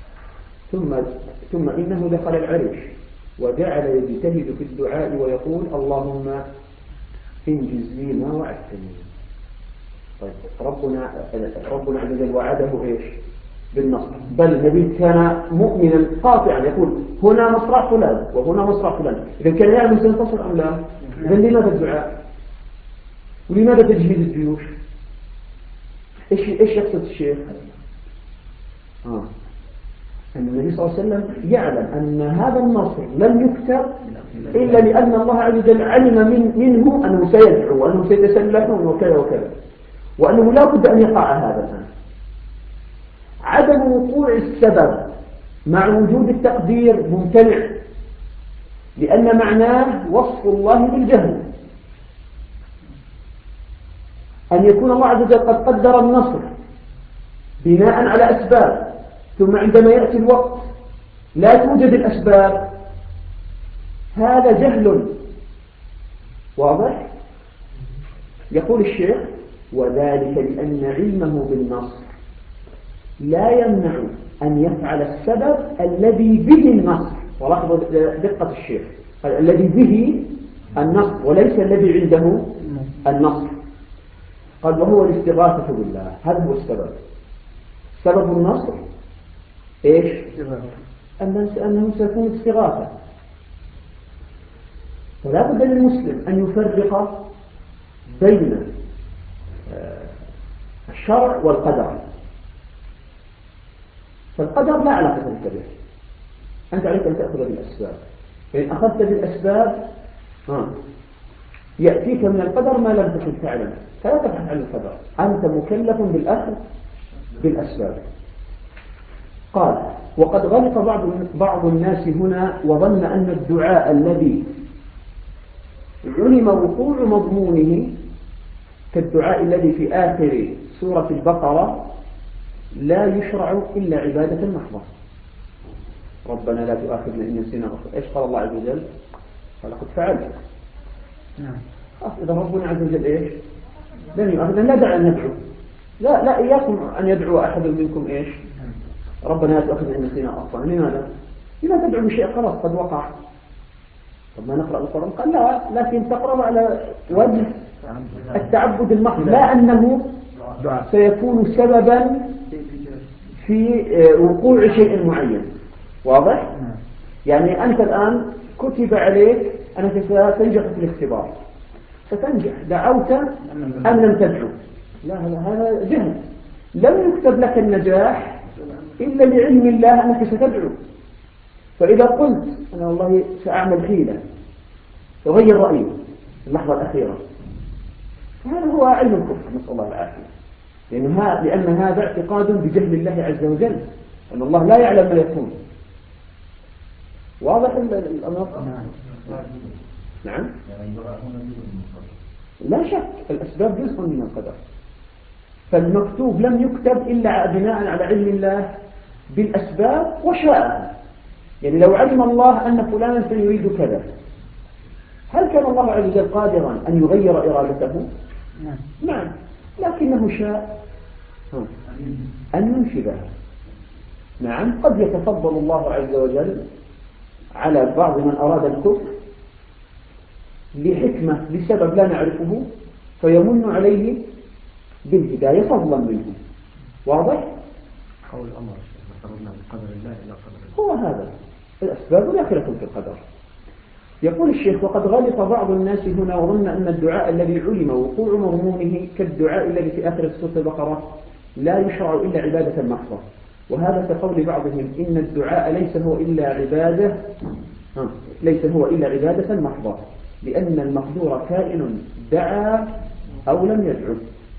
ثم إنه دخل العرش وجعل يجتهد في الدعاء ويقول اللهم انجز لي ما وعدتني. طيب ربنا عز وجل وعده ايش؟ بالنصر، بل النبي كان مؤمنا قاطعا يقول هنا مصرع فلان وهنا مصرع فلان، إذا كان يعلم سينتصر أم لا؟ إذا لماذا الدعاء؟ ولماذا تجهيز الجيوش؟ إيش يقصد الشيخ؟ أن النبي صلى الله عليه وسلم يعلم أن هذا النصر لم يكتب إلا لأن الله عز وجل علم منه أنه سيدعو وأنه سيتسلح وكذا وكذا، وأنه لا بد أن يقع هذا الآن. عدم وقوع السبب مع وجود التقدير ممتنع، لأن معناه وصف الله بالجهل، أن يكون الله عز وجل قد قدر النصر بناء على أسباب، ثم عندما يأتي الوقت لا توجد الأسباب، هذا جهل واضح. يقول الشيخ: وذلك لأن علمه بالنص لا يمنع أن يفعل السبب الذي به النص. ولاحظوا دقة الشيخ، الذي به النص وليس الذي عنده النص. قال: وهو الاستغاثة بالله، هذا هو السبب. سبب النصر إيش؟ أنه سيكون استغاثة. فلا بد للمسلم أن يفرق بين الشرع والقدر. فالقدر لا علاقة لك به، أنت عليك أن تأخذ بالأسباب، فإن أخذت بالأسباب يأتيك من القدر ما لم تكن تعلم، فلا تبحث عن القدر، أنت مكلف بالأخذ بالأسباب. قال: وقد غلط بعض الناس هنا وظن أن الدعاء الذي علم وقوع مضمونه كالدعاء الذي في آخر سورة البقرة لا يشرع إلا عبادة محضة. ربنا لا تؤاخذنا إن نسينا. إيش قال الله عز وجل؟ قال: قد فعلت. إذا ربنا عز وجل إيش؟ لن يؤاخذنا، لا داعي أن ندعو. لا إياكم أن يدعو أحد منكم إيش؟ ربنا لا تؤاخذنا إن نسينا أصلا. لماذا تدعو بشيء خلاص قد وقع؟ طب ما نقرأ القرآن؟ قال: لا، لكن تقرأ على وجه التعبد المحض، لا أنه سيكون سببا في وقوع شيء معين. واضح؟ يعني أنت الآن كتب عليك أنك ستنجح في الاختبار، ستنجح، دعوت أم لم تدعو؟ لا، هذا جهل. لم يكتب لك النجاح إلا لعلم الله أنك ستدعو. فإذا قلت أنا والله سأعمل حيلة تغير رأيي في اللحظة الأخيرة، هذا هو علم الكفر، نسأل الله العافية. لأن هذا اعتقاد بجهل الله عز وجل، أن الله لا يعلم ما يكون. واضح الأمر؟ نعم. لا شك الأسباب جزء من القدر، فالمكتوب لم يكتب إلا بناء على علم الله بالأسباب وشاء. يعني لو علم الله أن فلانا سيريد كذا، هل كان الله عز وجل قادرا أن يغير إرادته؟ نعم، لكنه شاء أن ينفذها. نعم، قد يتفضل الله عز وجل على بعض من أراد الكفر لحكمة لسبب لا نعرفه، فيمن عليه بالهداية فضلا منه. واضح؟ قول الأمر وصرنا بقدر الله إلى قدر الله، هو هذا الأسباب داخلة في القدر. يقول الشيخ: وقد غلط بعض الناس هنا وظن أن الدعاء الذي علم وقوع مضمونه كالدعاء الذي في آخر سورة البقرة لا يشرع إلا عبادة محضة، وهذا كقول بعضهم إن الدعاء ليس هو إلا عبادة محضة، لأن المقدور كائن دعا أو لم يدعو.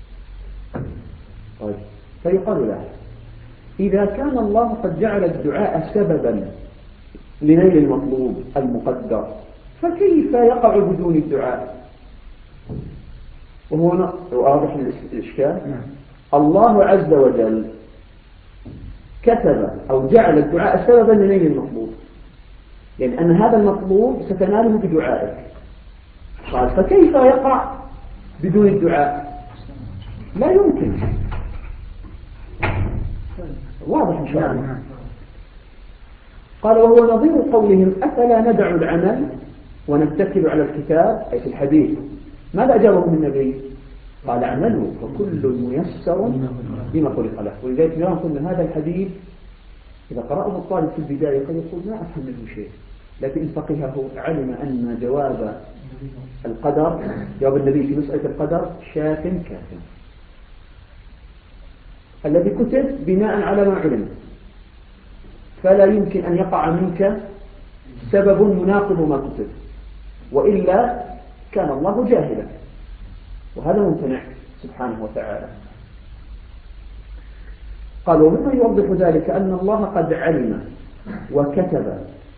طيب، فيقال له: إذا كان الله قد جعل الدعاء سببا لنيل المطلوب المقدر، فكيف يقع بدون الدعاء؟ وهو واضح الإشكال. الله عز وجل كتب أو جعل الدعاء سببا لنيل المطلوب، يعني أن هذا المطلوب ستناله بدعائك. قال: فكيف يقع بدون الدعاء؟ لا يمكن. واضح إن شاء الله. قال: وهو نظير قولهم: أفلا ندع العمل ونتكل على الكتاب، أي في الحديث. ماذا أجابهم النبي؟ قال: اعملوا فكل ميسر لما خلق له. ولذلك نرى أن هذا الحديث إذا قرأه الطالب في البداية قد يقول ما أفهم منه شيء، لكن إن فقهه علم أن جواب النبي في مسألة القدر شاف كاف، الذي كتب بناء على ما علم، فلا يمكن أن يقع منك سبب مناقض ما كتب، وإلا كان الله جاهلا، وهذا ممتنع سبحانه وتعالى. قال: ومما يوضح ذلك أن الله قد علم وكتب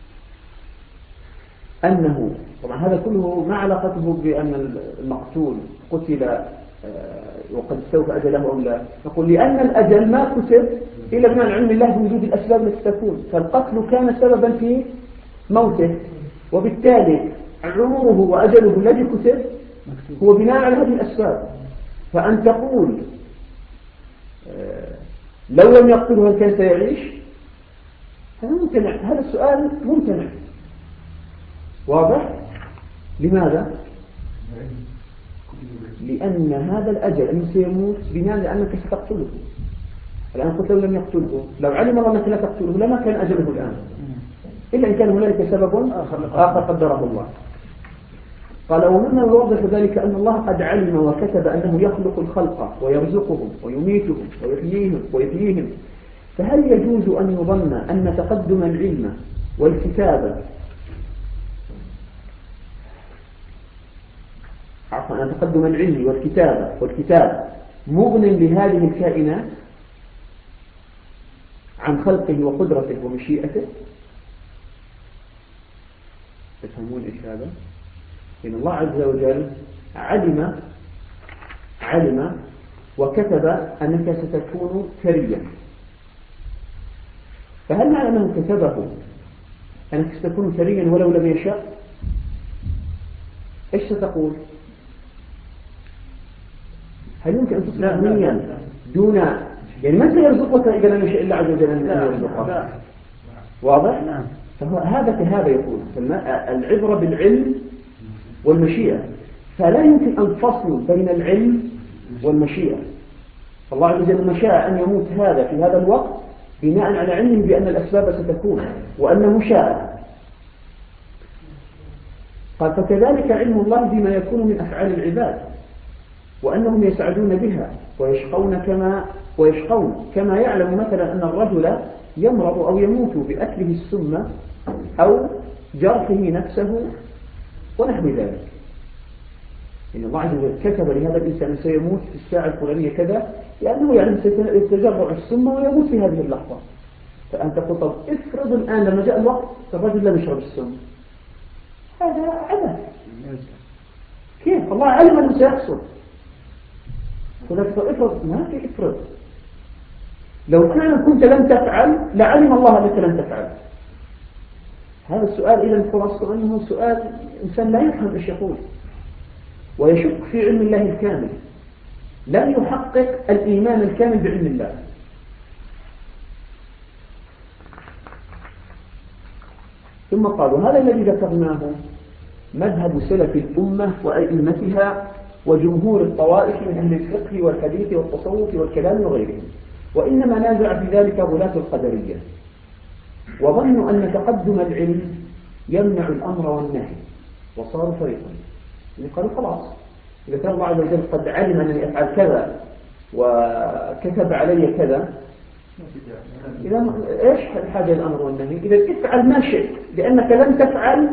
أنه، طبعا هذا كله ما علاقته بأن المقتول قتل وقد استوفى أجله أو لا، نقول لأن الأجل ما كتب إلا بناء علم الله بوجود الأسباب التي تكون، فالقتل كان سببا في موته، وبالتالي عمره وأجله الذي كتب هو بناء على هذه الأسباب. فأن تقول لو لم يقتله هل كان سيعيش؟ هذا ممتنع، هذا السؤال ممتنع. واضح؟ لماذا؟ لأن هذا الأجل أنه سيموت بناء لأنك ستقتله. الآن قلت لو لم يقتله، لو علم الله أنك لا تقتله لما كان أجله الآن، إلا إن كان هنالك سبب آخر قدره الله. قال ومما يوضح ذلك أن الله قد علم وكتب أنه يخلق الخلق ويرزقهم ويميتهم ويحييهم، فهل يجوز أن يظن أن تقدم العلم والكتابة أن تقدم العلم والكتابة مغن لهذه الكائنات عن خلقه وقدرته ومشيئته؟ تفهمون إيش هذا؟ إن الله عز وجل علم وكتب أنك ستكون ثريا، فهل معنى أنه كتبه أنك ستكون ثريا ولو لم يشاء؟ إيش ستقول؟ هل يمكن أن تصبح ثريا دون يعني من سيرزقك إذا لم يشاء الله عز وجل أن يرزقك؟ واضح؟ نعم. فهذا كهذا يقول العبرة بالعلم والمشيئة، فلا يمكن أن تفصل بين العلم والمشيئة. الله عز وجل ما شاء أن يموت هذا في هذا الوقت بناء على علمه بأن الأسباب ستكون وأنه شاء. قال فكذلك علم الله بما يكون من أفعال العباد، وأنهم يسعدون بها ويشقون كما يعلم مثلا أن الرجل يمرض أو يموت بأكله السم أو جرحه نفسه ونحو ذلك. إن الله عز وجل كتب لهذا الإنسان سيموت في الساعة الفلانية كذا، لأنه يعني سيتجرع السم ويموت في هذه اللحظة. فأنت قلت طب افرض الآن لما جاء الوقت الرجل لم يشرب السم، هذا عبث. كيف؟ الله علم أنه سيحصل. افرض ما في افرض، لو كنت لم تفعل لعلم الله أنك لم تفعل. هذا السؤال إذا خلاصة أنه سؤال إنسان لا يفهم إيش يقول ويشك في علم الله الكامل، لم يحقق الإيمان الكامل بعلم الله. ثم قالوا هذا الذي ذكرناه مذهب سلف الأمة وأئمتها وجمهور الطوائف من أهل الفقه والحديث والتصوف والكلام وغيرهم، وإنما نازع في ذلك غلاة القدرية، وظنوا أن تقدم العلم يمنع الأمر والنهي وصاروا فريقا. يعني قالوا خلاص إذا كان الله عز وجل قد علم أنني أفعل كذا وكتب علي كذا، إذا إيش الحاجة الأمر والنهي؟ إذا تفعل ما شئت لأنك لم تفعل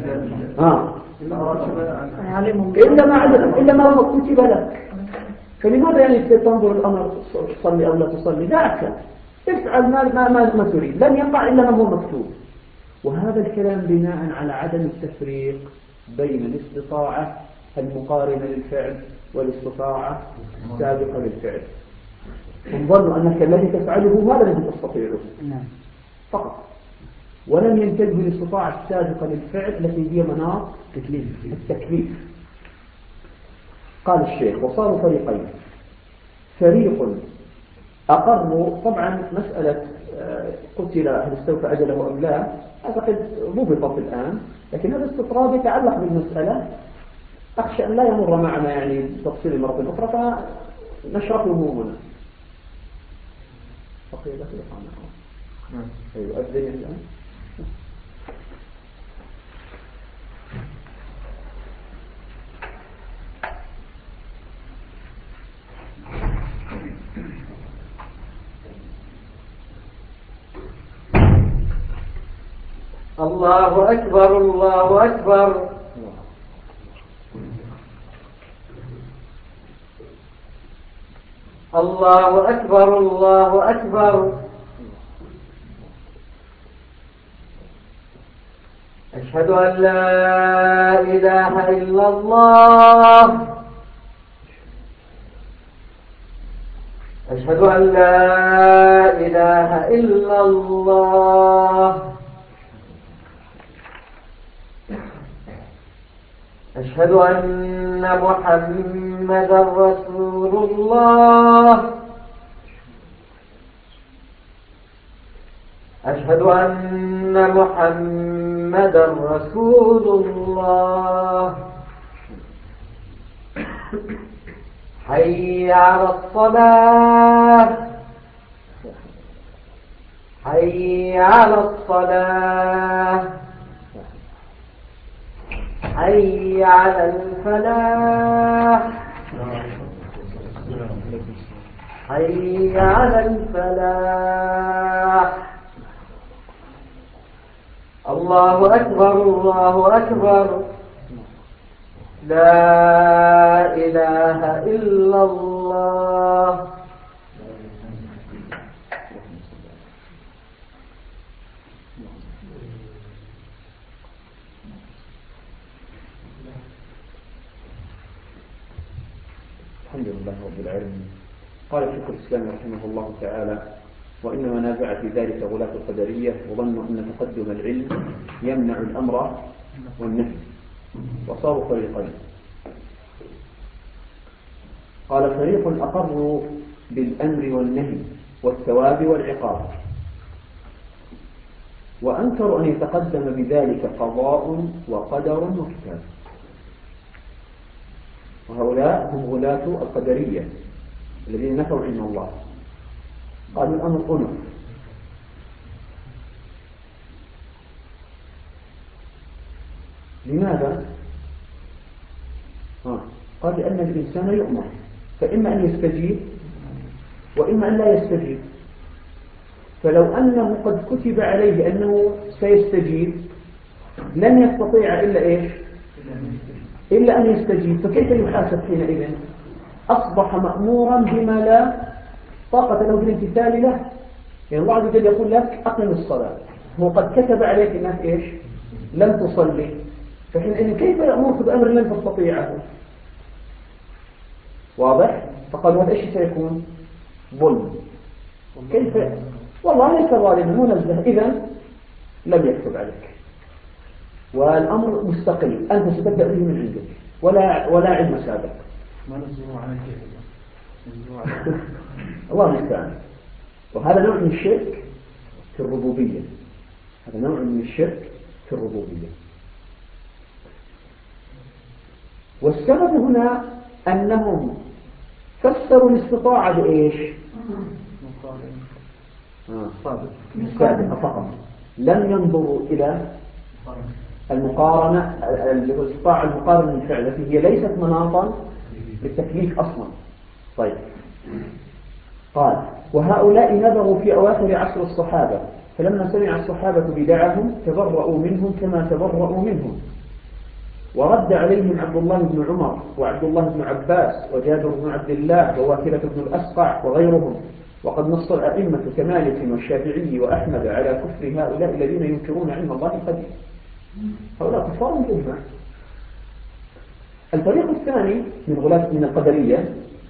إلا ما كتب لك، فلماذا يعني تنظر الأمر تصلي أو لا تصلي؟ لا أكل، افعل ما تريد، لن يقع إلا ما هو مكتوب. وهذا الكلام بناء على عدم التفريق بين الاستطاعة المقارنة للفعل والاستطاعة السابقة للفعل. هم ظنوا أنك الذي تفعله هذا الذي تستطيعه فقط، ولم ينتبهوا للاستطاعة السابقة للفعل التي هي مناط التكليف. قال الشيخ وصاروا فريقين، فريق أقروا طبعا مسألة قتل هل استوفى أجله أم لا، أعتقد ضبطت الآن، لكن هذا استطراد يتعلق بالمسألة أخشى أن لا يمر معنا يعني تفصيل مرة أخرى فنشرحه هنا. بقي دخل قانا أيوة أبدأ الآن. الله أكبر الله أكبر. الله أكبر الله أكبر. أشهد أن لا إله إلا الله. أشهد أن لا إله إلا الله. أشهد أن محمدا رسول الله. أشهد أن محمدا رسول الله. حي على الصلاة. حي على الصلاة. حي على الفلاح. حي على الفلاح. الله أكبر الله أكبر. لا إله إلا الله. الحمد لله رب العالمين. قال شيخ الإسلام رحمه الله تعالى: وإنما نازع في ذلك غلاة القدرية وظنوا أن تقدم العلم يمنع الأمر والنهي، وصاروا فريقين. قال: فريق أقروا بالأمر والنهي والثواب والعقاب، وأنكروا أن يتقدم بذلك قضاء وقدر وكتاب. وهؤلاء هم غلاة القدرية الذين نفوا علم الله. قالوا الأمر أنف. لماذا؟ قال: لأن الإنسان يؤمر، فإما أن يستجيب وإما أن لا يستجيب. فلو أنه قد كتب عليه أنه سيستجيب لن يستطيع إلا إيش؟ إلا أن يستجيب. فكيف يحاسب حينئذ؟ أصبح مأمورا بما لا طاقة له بالامتثال له. يعني الله عز وجل يقول لك أقم الصلاة، هو قد كتب عليك أنك إيش؟ لم تصلي. فحينئذ كيف يأمرك بأمر لن تستطيعه؟ واضح؟ فقالوا هذا إيش سيكون؟ ظلم. كيف؟ والله ليس ظالما منزه، إذن لم يكتب عليك، والأمر مستقل، أنت ستبدأ به من عندك ولا علم سابق. ما نزلوا على الجهل. الله المستعان. وهذا نوع من الشرك في الربوبية. هذا نوع من الشرك في الربوبية. والسبب هنا أنهم فسروا الاستطاعة بإيش؟ بالسابقة فقط، لم ينظروا إلى المقارنة، الاستطاعة المقارنة بالفعل التي هي ليست مناطا للتكليف أصلا. طيب، قال: وهؤلاء نبغوا في أواخر عصر الصحابة، فلما سمع الصحابة بدعهم تبرؤوا منهم كما تبرؤوا منهم، ورد عليهم عبد الله بن عمر وعبد الله بن عباس وجابر بن عبد الله وواثلة بن الأسقع وغيرهم. وقد نص الأئمة كمالك والشافعي وأحمد على كفر هؤلاء الذين ينكرون علم الله القديم. هؤلاء كفار بالإجماع. الفريق الثاني من غلاة من القدرية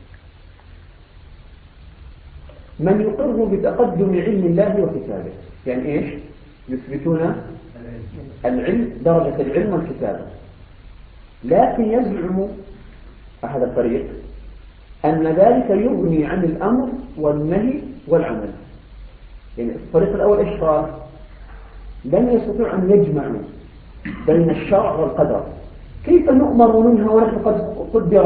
من يقر بتقدم علم الله وكتابه. يعني إيش؟ يثبتون العلم، درجة العلم والكتابة، لكن يزعم أحد الفريق أن ذلك يغني عن الأمر والنهي والعمل. يعني الفريق الأول إيش قال؟ لم يستطيع أن يجمعوا بين الشرع والقدر. كيف نؤمر وننهى ونحن قد قدر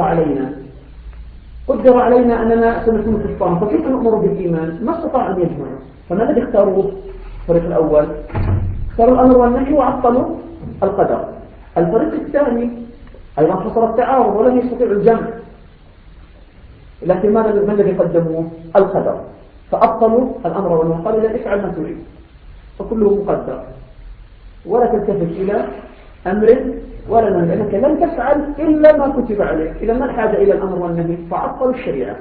علينا أننا سنكون كفارا، فكيف نؤمر بالإيمان؟ ما استطاع أن يجمعوا. فما الذي اختاروه الفريق الأول؟ اختاروا الأمر والنهي وعطلوا القدر. الفريق الثاني أيضا حصل التعارض ولم يستطيعوا الجمع، لكن ما الذي قدموه؟ القدر. فأبطلوا الأمر والنهي، قالوا لا افعل ما تريد فكله مقدر، ولا تلتفت إلى أمر ولا نهي، لأنك لن تفعل إلا ما كتب عليك. إذا ما الحاجة إلى الأمر والنهي؟ فعطلوا الشريعة.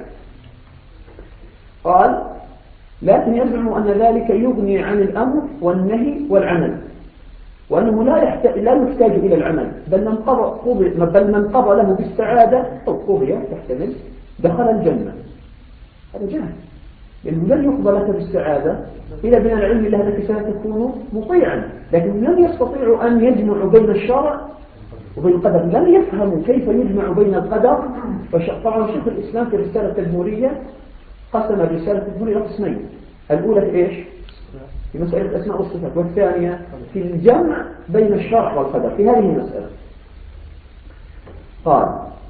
قال: لكن يزعم أن ذلك يغني عن الأمر والنهي والعمل، وأنه لا يحتاج إلى العمل، بل من قضى له بالسعادة أو قضي تحتمل دخل الجنة. هذا جهل. لأنه لن يقبل لك بالسعادة إلى بناء العلم الله التي ستكون مطيعا، لكن لم يستطيعوا أن يجمعوا بين الشرع وبين القدر، لم يفهموا كيف يجمع بين القدر. طبعا شيخ الإسلام في الرسالة التدمرية قسم الرسالة التدمرية قسمين، الأولى في إيش؟ في مسألة الأسماء والصفات، والثانية في الجمع بين الشرع والقدر في هذه المسألة. قال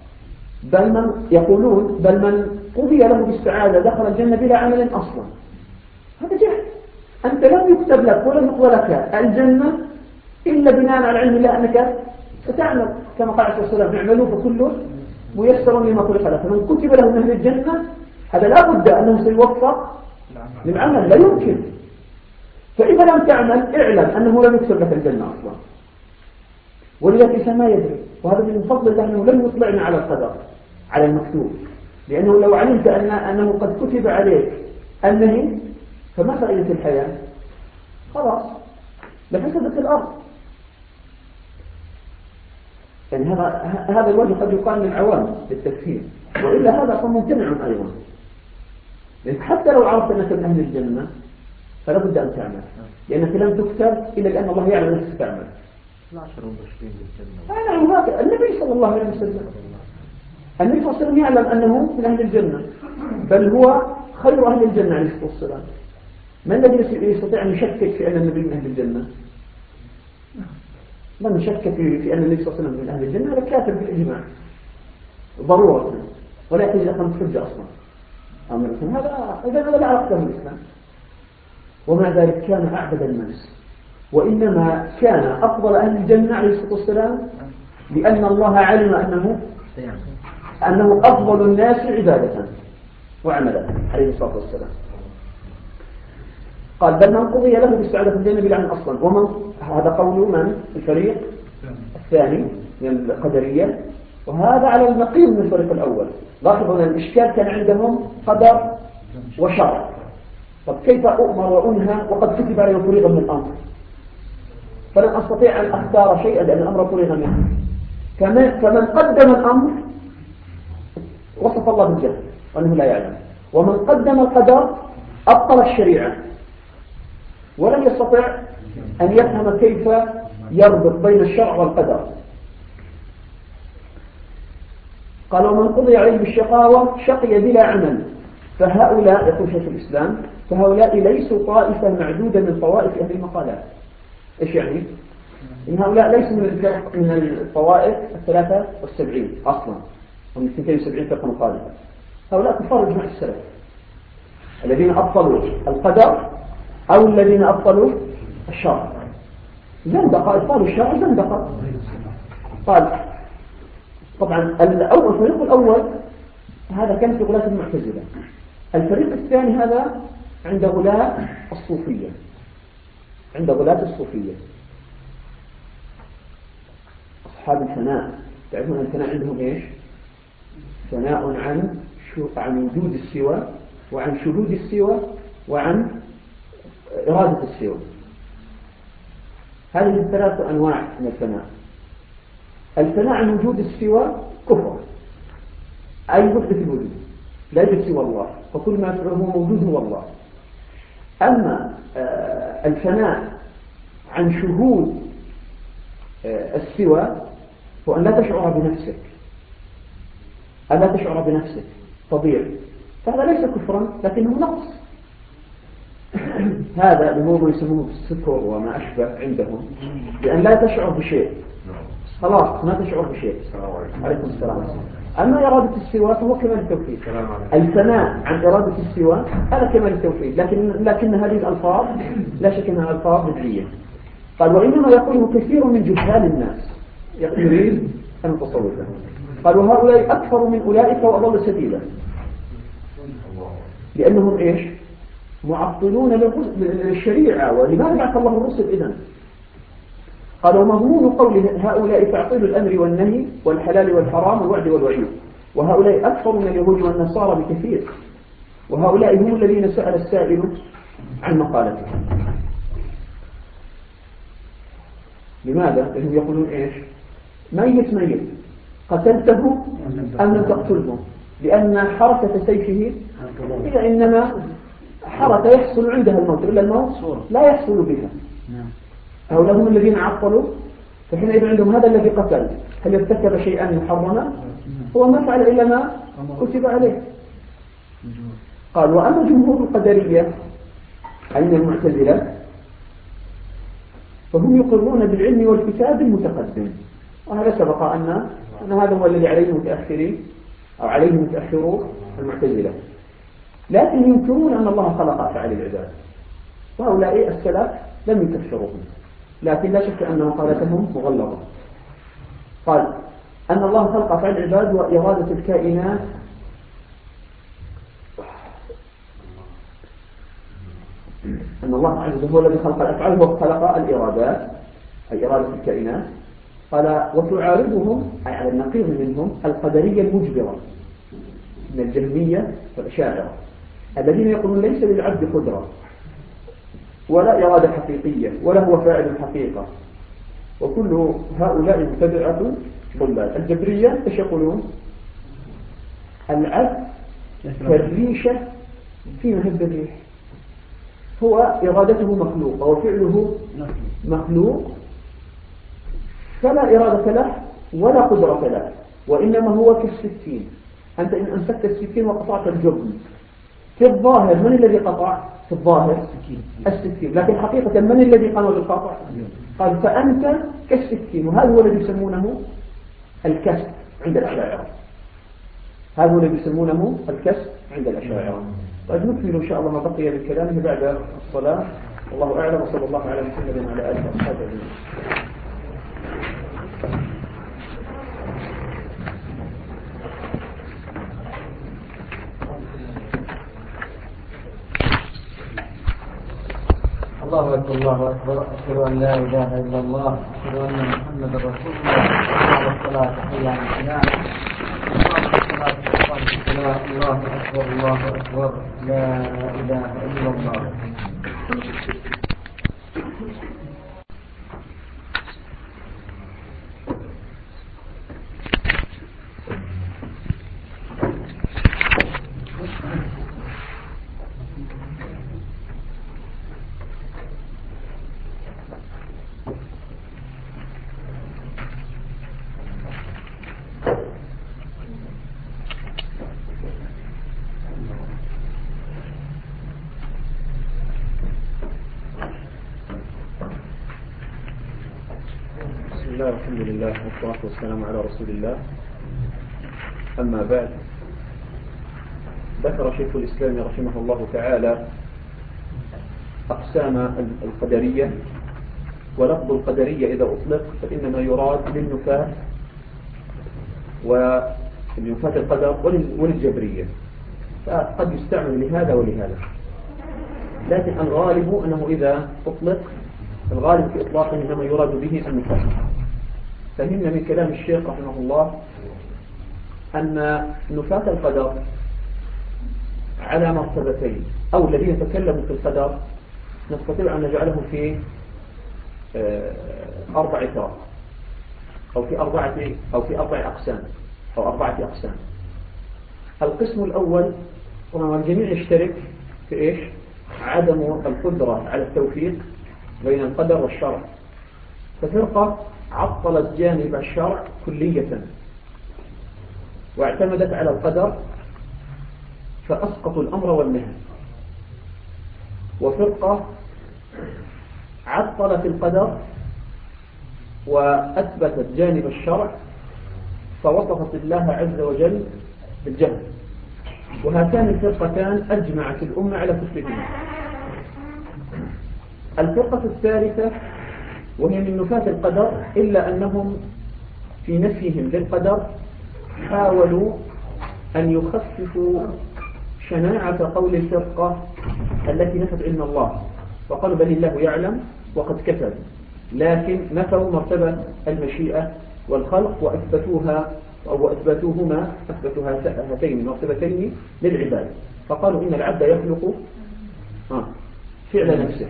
يقولون بل من قضي له بالسعادة دخل الجنة بلا عمل أصلا. هذا جهل، أنت لم يكتب لك ولم يقضى لك الجنة إلا بناء على علم الله أنك ستعمل، كما قال عليه الصلاة والسلام اعملوا فكل ميسر لما خلق له. فمن كتب له من أهل الجنة هذا لا بد أنه سيوفق للعمل، لا يمكن. فإذا لم تعمل اعلم أنه لم يكتب لك الجنة أصلا، ولذلك ما يدري. وهذا من فضل الله أنه لم يطلعنا على القدر، على المكتوب، لأنه لو علمت أنه قد كتب عليك النهي فما فائدة الحياة؟ خلاص لفسدت الأرض. يعني هذا الوجه قد يقال للعوام بالتفكير، وإلا هذا فممتنع أيضا. لأن حتى لو عرفت أنك من أهل الجنة فلا بد أن تعمل، لأنك لم تكتب إلا لأن الله يعلم أنك تعمل. النبي صلى الله عليه وسلم النبي صلى الله عليه وسلم يعلم أنه من أهل الجنة، بل هو خير أهل الجنة عليه الصلاة والسلام. من الذي يستطيع أن يشكك في أن النبي من أهل الجنة؟ من يشكك في أن النبي صلى الله عليه وسلم من أهل الجنة؟ هذا كافر بالإجماع ضرورة، ولا يحتاج أن حجة أصلا. هذا لا علاقة بالإسلام. ومع ذلك كان أعبد الناس، وإنما كان أفضل أهل الجنة عليه الصلاة والسلام لأن الله علم أنه أفضل الناس عبادة وعملا عليه الصلاة والسلام. قال بل من قضي له بالسعادة في الجنة بلا عمل أصلا. هذا قول من؟ الفريق الثاني من القدرية، وهذا على النقيض من الفريق الأول. لاحظوا أن الإشكال كان عندهم قدر وشرع. طب كيف أؤمر وأنهى وقد كتب علي فريغا من الأمر؟ فلن أستطيع أن أختار شيئا لأن الأمر فريغا منه. فمن قدم الأمر وصف الله بالجهل وأنه لا يعلم، ومن قدم القدر أبطل الشريعة ولم يستطع أن يفهم كيف يربط بين الشرع والقدر. قال ومن قضي عليه بالشقاوة شقي بلا عمل. فهؤلاء يقول شيخ الإسلام فهؤلاء ليسوا طائفة معدودة من طوائف أهل المقالات. إيش يعني؟ إن هؤلاء ليسوا من الطوائف 73 أصلا، ومن 72 فرقة مخالفة. هؤلاء كفار إجماع السلف الذين أبطلوا القدر أو الذين أبطلوا الشرع. زندقة، أبطلوا الشرع زندقة. قال طبعا الفريق الأول هذا كان في غلاة المعتزلة. الفريق الثاني هذا عند غلاة الصوفية، عند غلاة الصوفية أصحاب الفناء. تعرفون الفناء عندهم إيش؟ ثناء عن وجود السوى وعن شهود السوى وعن إرادة السوى. هذه الثلاث أنواع من الفناء. الفناء عن وجود السوى كفر، أي وحدة الوجود، لا يوجد سوى الله، فكل ما هو موجود هو الله. أما الفناء عن شهود السوى هو أن لا تشعر بنفسك، ألا تشعر بنفسك طبيعي. فهذا ليس كفرا لكنه نقص. هذا الموضوع يسمونه السكر وما أشبه عندهم، لأن لا تشعر بشيء، خلاص ما تشعر بشيء. عليكم السلام. أما إرادة السوى فهو كمال التوحيد. الفناء عن إرادة السوى هذا كمال التوحيد، لكن هذه الألفاظ لا شك أنها ألفاظ بدعية. قال وإنما يقوله كثير من جهال الناس يريد المتصوفة. قال وهؤلاء أكثر من أولئك وأضل سبيلا، لأنهم إيش؟ معطلون للشريعة. ولماذا بعث الله الرسل إذن؟ قال ومضمون قول هؤلاء تعطيل الأمر والنهي والحلال والحرام والوعد والوعيد، وهؤلاء أكثر من اليهود والنصارى بكثير، وهؤلاء هم الذين سأل السائل عن مقالتهم. لماذا؟ لأنهم يقولون إيش؟ ميت قتلته أم لم تقتله؟ لأن حركة سيفه هي إنما حركة يحصل عندها الموت، إلا الموت لا يحصل بها. هؤلاء هم الذين عطلوا، فحينئذ عندهم هذا الذي قتل هل ارتكب شيئا محرما؟ هو ما فعل إلا ما كتب عليه. قال وأما جمهور القدرية أين المعتزلة فهم يقرون بالعلم والكتاب المتقدم، وهذا سبق أن هذا هو الذي عليه المتأخرين أو عليه متأخرو المعتزلة، لكن ينكرون أن الله خلق أفعال العباد، وهؤلاء السلف لم يكفروهم، لكن لا شك أن مقالتهم مغلظة. قال أن الله خلق أفعال العباد وإرادة الكائنات أن الله عز وجل هو الذي خلق الأفعال وخلق الإرادات أي إرادة الكائنات. قال وتعارضهم أي على النقيض منهم القدرية المجبرة من الجهمية والأشاعرة الذين يقولون ليس للعبد قدرة ولا إرادة حقيقية ولا هو فاعل الحقيقة، وكل هؤلاء مبتدعة ضلال. الجبرية ايش يقولون؟ العبد كالريشة في مهب الريح، هو إرادته مخلوقة وفعله مخلوق، فلا إرادة له ولا قدرة له، وإنما هو كالسكين. أنت إن أمسكت السكين وقطعت الجبن في الظاهر من الذي قطع؟ في الظاهر السكين، لكن حقيقة من الذي قام بالقطع؟ قال فأنت كالسكين، وهذا هو الذي يسمونه الكسب عند الأشاعرة، هذا هو الذي يسمونه الكسب عند الأشاعرة. طيب نكمل إن شاء الله ما بقي من كلامه بعد الصلاة، والله أعلم، وصلى الله على محمد وعلى آله وصحبه أجمعين. الله أكبر الله أكبر، أشهد أن لا إله إلا الله، أشهد أن محمدا رسول الله، والصلاة حي على السلام، الله أكبر الله أكبر، لا إله إلا الله. الحمد لله والصلاة والسلام على رسول الله. أما بعد، ذكر شيخ الإسلام رحمه الله تعالى أقسام القدرية، ولفظ القدرية إذا أطلق فإنما يراد للنفاة ولنفاة القدر وللجبرية، فقد يستعمل لهذا ولهذا، لكن الغالب أنه إذا أطلق الغالب في إطلاقه إنما يراد به النفاة. فهمنا من كلام الشيخ رحمه الله أن نفاة القدر على مرتبتين، أو الذين يتكلموا في القدر نستطيع أن نجعله في 4 فرق، أو في 4 أقسام أو 4 أقسام. القسم الأول والجميع يشترك في إيش؟ عدم القدرة على التوفيق بين القدر والشرع، ففرقة عطلت جانب الشرع كلية واعتمدت على القدر فأسقطوا الأمر والنهي، وفرقة عطلت القدر وأثبتت جانب الشرع فوصفت الله عز وجل بالجهل. وهاتان الفرقتان أجمعت الأمة على كفرهما. الفرقة الثالثة وهي من نفاة القدر، إلا أنهم في نفيهم للقدر حاولوا أن يخففوا شناعة قول الفرقة التي نفت علم الله، وقالوا بل الله يعلم وقد كتب، لكن نفوا مرتبة المشيئة والخلق وأثبتوا هاتين المرتبتين للعباد، فقالوا إن العبد يخلق فعل نفسه،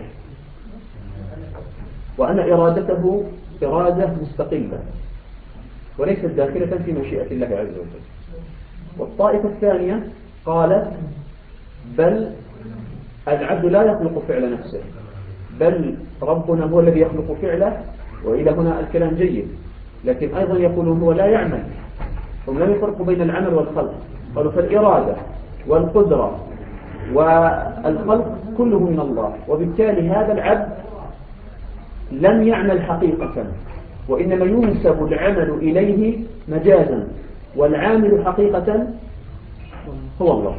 وأن إرادته إرادة مستقلة وليست داخلة في مشيئة الله عز وجل. والطائفة الثانية قالت بل العبد لا يخلق فعل نفسه، بل ربنا هو الذي يخلق فعله. وإلى هنا الكلام جيد، لكن أيضا يقولون هو لا يعمل. هم لم يفرقوا بين العمل والخلق، قالوا فالإرادة والقدرة والخلق كله من الله، وبالتالي هذا العبد لم يعمل حقيقة، وإنما ينسب العمل إليه مجازا، والعامل حقيقة هو الله.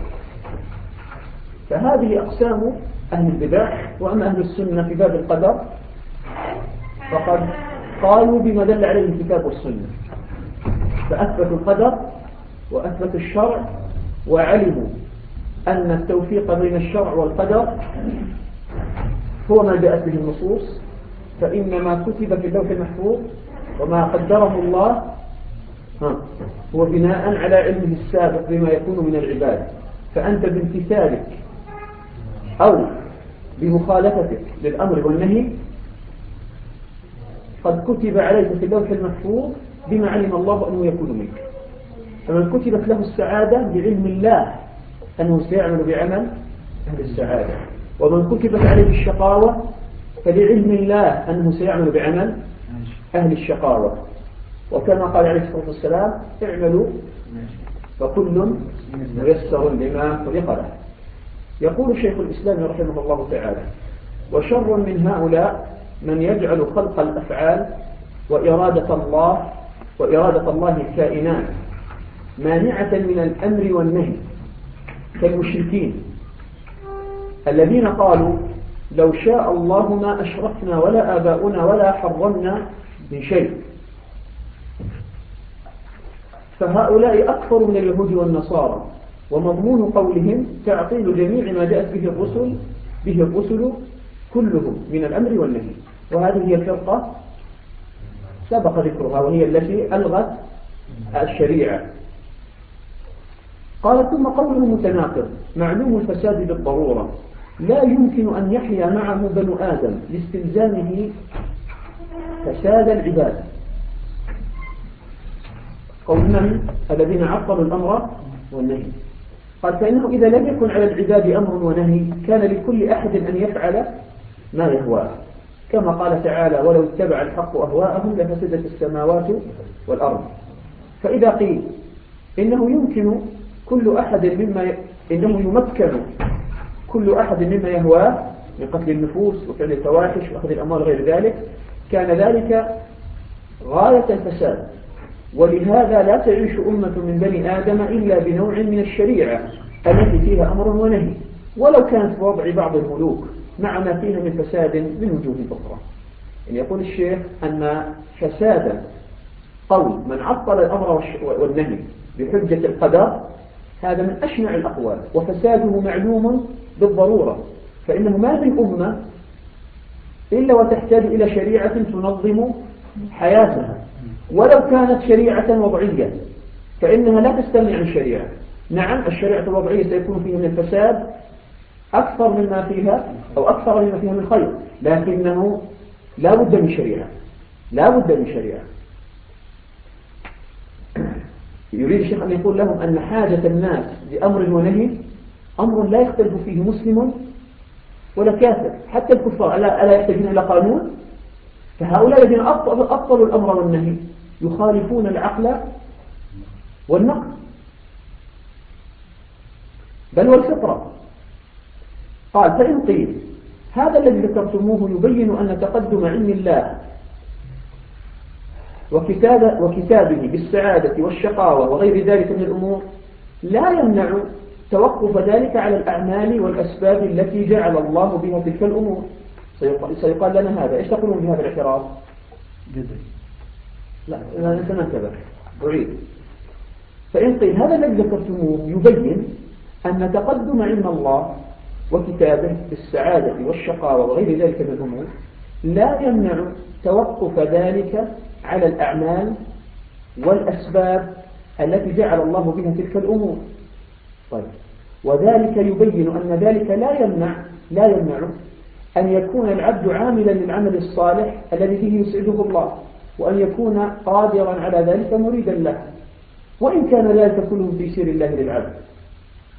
فهذه أقسام أهل البدع. وأما أهل السنة في باب القدر فقد قالوا بما دل عليه الكتاب والسنة، فأثبتوا القدر وأثبتوا الشرع، وعلموا أن التوفيق بين الشرع والقدر هو ما جاءت به النصوص، فإن ما كتب في اللوح المحفوظ وما قدره الله هو بناء على علمه السابق بما يكون من العباد. فأنت بامتثالك أو بمخالفتك للأمر والنهي قد كتب عليك في اللوح المحفوظ بما علم الله أنه يكون منك. فمن كتبت له السعادة بعلم الله أنه سيعمل بعمل أهل السعادة، ومن كتبت عليه الشقاوة فلعلم الله أنه سيعمل بعمل أهل الشقاوة. وكما قال عليه الصلاة والسلام اعملوا فكل ميسر لما خلق له. يقول شيخ الإسلام رحمه الله تعالى: وشر من هؤلاء من يجعل خلق الأفعال وإرادة الله الكائنات مانعة من الأمر والنهي، كالمشركين الذين قالوا لو شاء الله ما أشركنا ولا آباؤنا ولا حرمنا من شيء. فهؤلاء أكثر من اليهود والنصارى، ومضمون قولهم تعطيل جميع ما جاءت به الرسل كلهم من الأمر والنهي. وهذه هي الفرقة سبق ذكرها، وهي التي ألغت الشريعة. قال: ثم قوله متناقض معلوم الفساد بالضرورة، لا يمكن أن يحيا معه بنو آدم لاستلزامه فساد العباد. قول من الذين عطلوا الأمر والنهي. قال: فإنه إذا لم يكن على العباد أمر ونهي كان لكل أحد أن يفعل ما يهواه، كما قال تعالى: ولو اتبع الحق أهواءهم لفسدت السماوات والأرض. فإذا قيل إنه يمكن كل أحد يمكن كل أحد مما يهواه من قتل النفوس وفعل الفواحش وأخذ الأموال غير ذلك، كان ذلك غاية الفساد. ولهذا لا تعيش أمة من بني آدم إلا بنوع من الشريعة التي فيها أمر ونهي، ولو كانت بوضع بعض الملوك، مع ما فيها من فساد من وجوه أخرى. يعني يقول الشيخ أن فساد قول من عطل الأمر والنهي بحجة القدر هذا من أشنع الأقوال، وفساده معلوم بالضرورة، فإنه ما من أمة إلا وتحتاج إلى شريعة تنظم حياتها، ولو كانت شريعة وضعية فإنها لا تستغني عن الشريعة. نعم الشريعة الوضعية سيكون فيها من الفساد أكثر مما فيها أو أكثر مما فيها من خير، لكنه لا بد من شريعة. يريد الشيخ أن يقول لهم أن حاجة الناس لأمر ونهي أمر لا يختلف فيه مسلم ولا كافر، حتى الكفار ألا يحتاجون إلى قانون؟ فهؤلاء الذين أبطلوا الأمر والنهي يخالفون العقل والنقل بل والفطرة. قال: فإن قيل هذا الذي ذكرتموه يبين أن تقدم علم الله وكتابه بالسعادة والشقاوة وغير ذلك من الأمور لا يمنع توقف ذلك على الأعمال والأسباب التي جعل الله بها تلك الأمور. سيقال لنا هذا، إيش تقولون بهذا الاعتراض؟ لا ننتبه أعيد. فإن قيل هذا الذي ذكرتموه يبين أن تقدم علم الله وكتابه بالسعادة والشقاوة وغير ذلك من الأمور لا يمنع توقف ذلك على الأعمال والأسباب التي جعل الله بها تلك الأمور. طيب، وذلك يبين أن ذلك لا يمنع أن يكون العبد عاملا للعمل الصالح الذي فيه يسعده الله، وأن يكون قادرا على ذلك مريدا له، وإن كان ذلك كله في سير الله للعبد.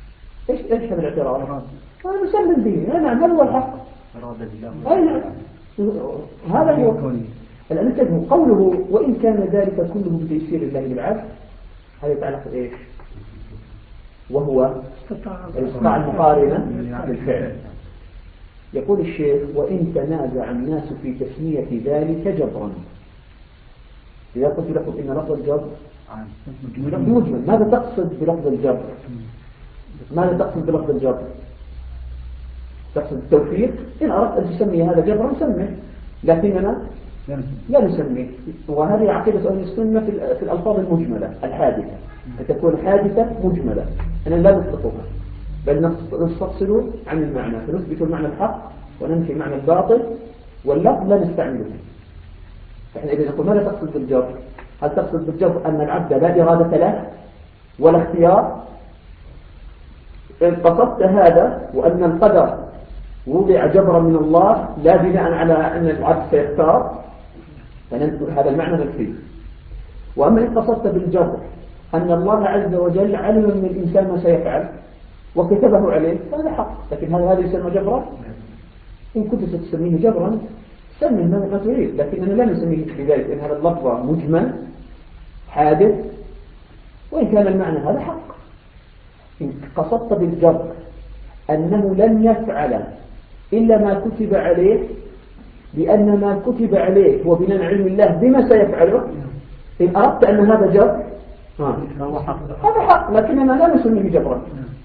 إيش هذا الاعتراض؟ نسلم به. نعم هذا هو الحق. أي نعم. هذا هو. الآن انتبهوا قوله وإن كان ذلك كله بتيسير الله للعبد، هذا يتعلق بإيش؟ وهو الاستطاعة المقارنة للفعل. يقول الشيخ وإن تنازع الناس في تسمية ذلك جبرا. إذا قلت لكم إن لفظ الجبر مجمل، ماذا تقصد بلفظ الجبر؟ ماذا تقصد بلفظ الجبر؟ تقصد التوفيق؟ إن أردت أن تسمي هذا جبرا سميه، لكننا لا نسميه. وهذه عقيدة أهل السنة في الألفاظ المجملة الحادثة، أن تكون حادثة مجملة أنا لا نطلقها بل نستفصل عن المعنى، فنثبت المعنى الحق وننفي معنى الباطل، واللفظ لا نستعمله. فإحنا إذا نقول ماذا تقصد بالجبر؟ هل تقصد بالجبر أن العبد لا إرادة له ولا اختيار؟ إن قصدت هذا وأن القدر وضع جبرا من الله لا بناء على أن العبد سيختار، هذا المعنى نفسي. وأما إن قصدت بالجبر أن الله عز وجل علم من الإنسان ما سيفعل وكتبه عليه فهذا حق، لكن هذا يسمى جبرا. إن كنت ستسميه جبرا سميه ما تريد، لكننا لا نسميه بذلك، إن هذا اللفظ مجمل حادث وإن كان المعنى هذا حق. إن قصدت بالجبر أنه لن يفعل إلا ما كتب عليه، لأن ما كتب عليه هو بناء علم الله بما سيفعله، إن أردت أن هذا جبر هذا حق، لكننا لا نسميه جبرا.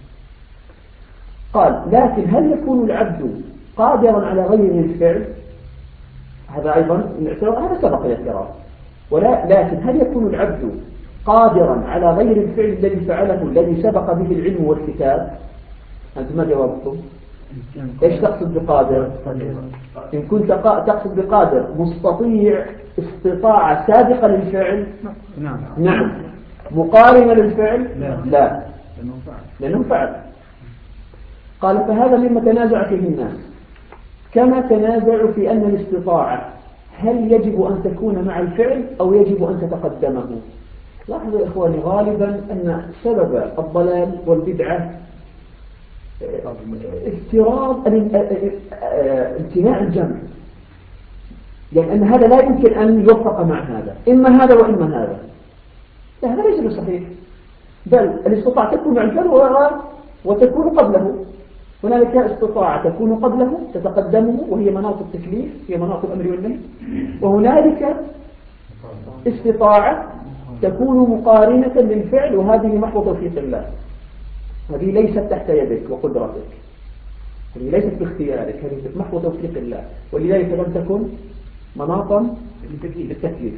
قال لكن هل يكون العبد قادرا على غير الفعل؟ هذا أيضا هذا سبق الاعتراف. لكن هل يكون العبد قادرا على غير الفعل الذي فعله الذي سبق به العلم والكتاب؟ أنت ما جاوبتم؟ إيش تقصد بقادر؟ إن كنت تقصد بقادر مستطيع استطاعة سابقة للفعل؟ نعم. مقارنة للفعل؟ لا. لأنه فعل. قال فهذا مما تنازع فيه الناس، كما تنازع في أن الاستطاعة هل يجب أن تكون مع الفعل أو يجب أن تتقدمه. لاحظوا يا إخواني غالبا أن سبب الضلال والبدعة افتراض امتناع الجمع، يعني أن هذا لا يمكن أن يوفق مع هذا، إما هذا وإما هذا. هذا ليس صحيح، بل الاستطاعة تكون مع الفعل وتكون قبله. هنالك استطاعة تكون قبله تتقدمه وهي مناط التكليف، هي مناط الأمر والنهي، وهنالك استطاعة تكون مقارنة للفعل، وهذه محض توفيق الله، هذه ليست تحت يدك وقدرتك، هذه ليست باختيارك، هذه محض توفيق الله، ولذلك لم تكن مناطا للتكليف.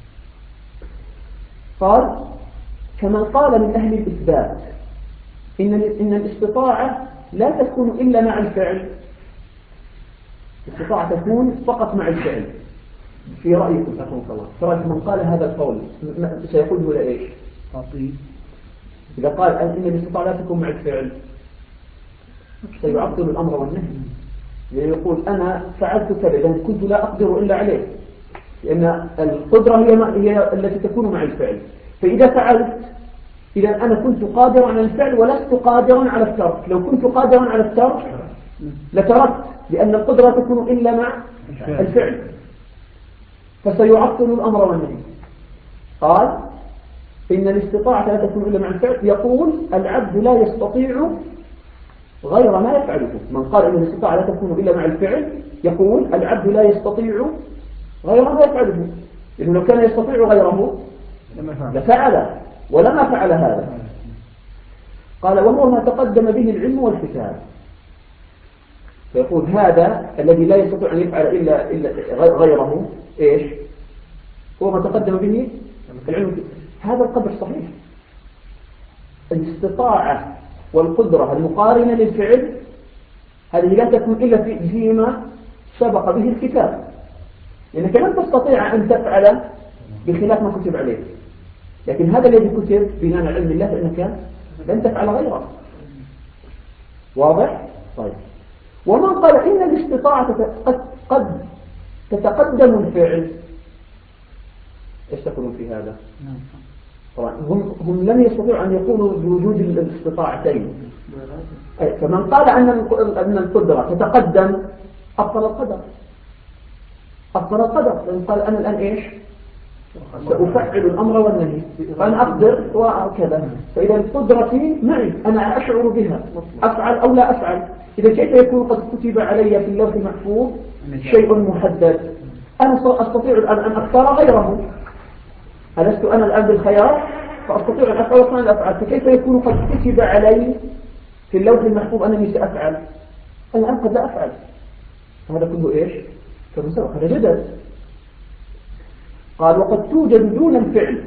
قال كما قال من أهل الإثبات إن الاستطاعة لا تكون إلا مع الفعل، الاستطاعة تكون فقط مع الفعل. في رأيكم أخوة الله، في رأيكم من قال هذا القول سيقول له إيش؟ إذا قال أن الاستطاعة لا تكون مع الفعل سيعطل الأمر والنهي، يقول أنا فعلت كذا لأن كنت لا أقدر إلا عليه، لأن القدرة هي التي تكون مع الفعل. فإذا فعلت إذا أنا كنت قادرا على الفعل ولست قادرا على الترك، لو كنت قادرا على الترك لتركت، لأن القدرة تكون إلا مع الفعل، فسيعطل الأمر والنهي. قال إن الاستطاعة لا تكون إلا مع الفعل. يقول العبد لا يستطيع غير ما يفعله. من قال إن الاستطاعة لا تكون إلا مع الفعل يقول العبد لا يستطيع غير ما يفعله، لأنه لو كان يستطيع غيره لفعل ولما فعل هذا. قال وهو ما تقدم به العلم والكتاب. فيقول هذا الذي لا يستطيع أن يفعل إلا غيره إيش؟ هو ما تقدم به العلم والكتاب. هذا القدر صحيح. الاستطاعة والقدرة المقارنة للفعل هذه لا تكون إلا فيما سبق به الكتاب، لأنك لن تستطيع أن تفعل بخلاف ما كتب عليه، لكن هذا الذي كتب بناء على علم الله فإنك لن تفعل غيره. واضح؟ طيب. ومن قال إن الاستطاعة قد تتقدم الفعل، ايش تقولون في هذا؟ طبعا هم لم يستطيعوا أن يقولوا بوجود الاستطاعتين. فمن قال أن القدرة تتقدم أبطل القدر. فإن قال أنا الآن إيش سأفعل الأمر والنهي، فأنا أقدر وكذا، فإذا القدرة معي أنا أشعر بها، أفعل أو لا أفعل. إذا كيف يكون قد كتب علي في اللوح المحفوظ شيء محدد، أنا أستطيع الآن أن أختار غيره، ألست أنا الآن بالخيار فأستطيع أن أفعل وأن أفعل، فكيف يكون قد كتب علي في اللوح المحفوظ أنني سأفعل، أنا الآن قد لا أفعل. هذا كله إيش كما هذا جدل. قال وقد توجد دون الفعل،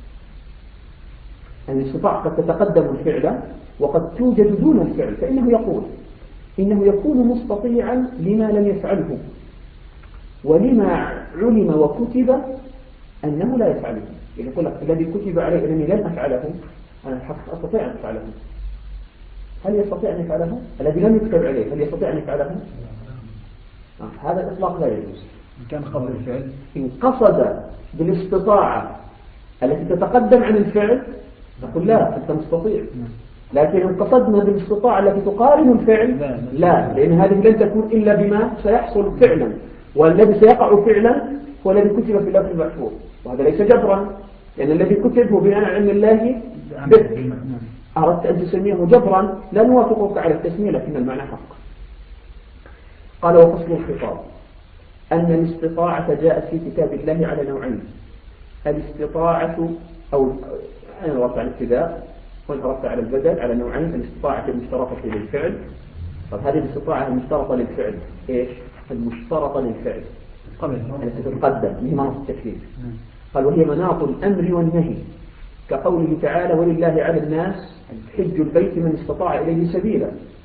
يعني الاستطاعة قد تتقدم الفعل وقد توجد دون الفعل، فإنه يقول إنه يكون مستطيعا لما لم يفعله ولما علم وكتب أنه لا يفعله. يعني يقول لك الذي كتب عليه أنني لن أفعله أنا الحق أستطيع أن أفعله. هل يستطيع أن يفعله؟ الذي لم يكتب عليه هل يستطيع أن يفعله؟ هذا الإطلاق لا يجوز. إن كان قبل الفعل، إن قصد بالاستطاعة التي تتقدم عن الفعل نقول لا أنت مستطيع، لكن إن قصدنا بالاستطاعة التي تقارن الفعل لا، لأن هذه لن تكون إلا بما سيحصل فعلا، والذي سيقع فعلا هو الذي كتب في اللوح المحفوظ، وهذا ليس جبرا، لأن الذي كتب هو بناء علم الله به. أردت أن تسميه جبرا لا نوافقك على التسمية، لكن المعنى حق. قال وفصل الخطاب أن الاستطاعة جاءت في كتاب الله على نوعين: الاستطاعة أو أنا رفع على الابتداء ورفع على البدل على نوعين: الاستطاعة المشتركة للفعل. طب هذه الاستطاعة المشتركة للفعل إيش؟ المشتركة للفعل التي تتقدم هي مناط التكليف. قال وهي مناط الأمر والنهي، كقوله تعالى ولله على الناس حج البيت من استطاع إليه سبيلا.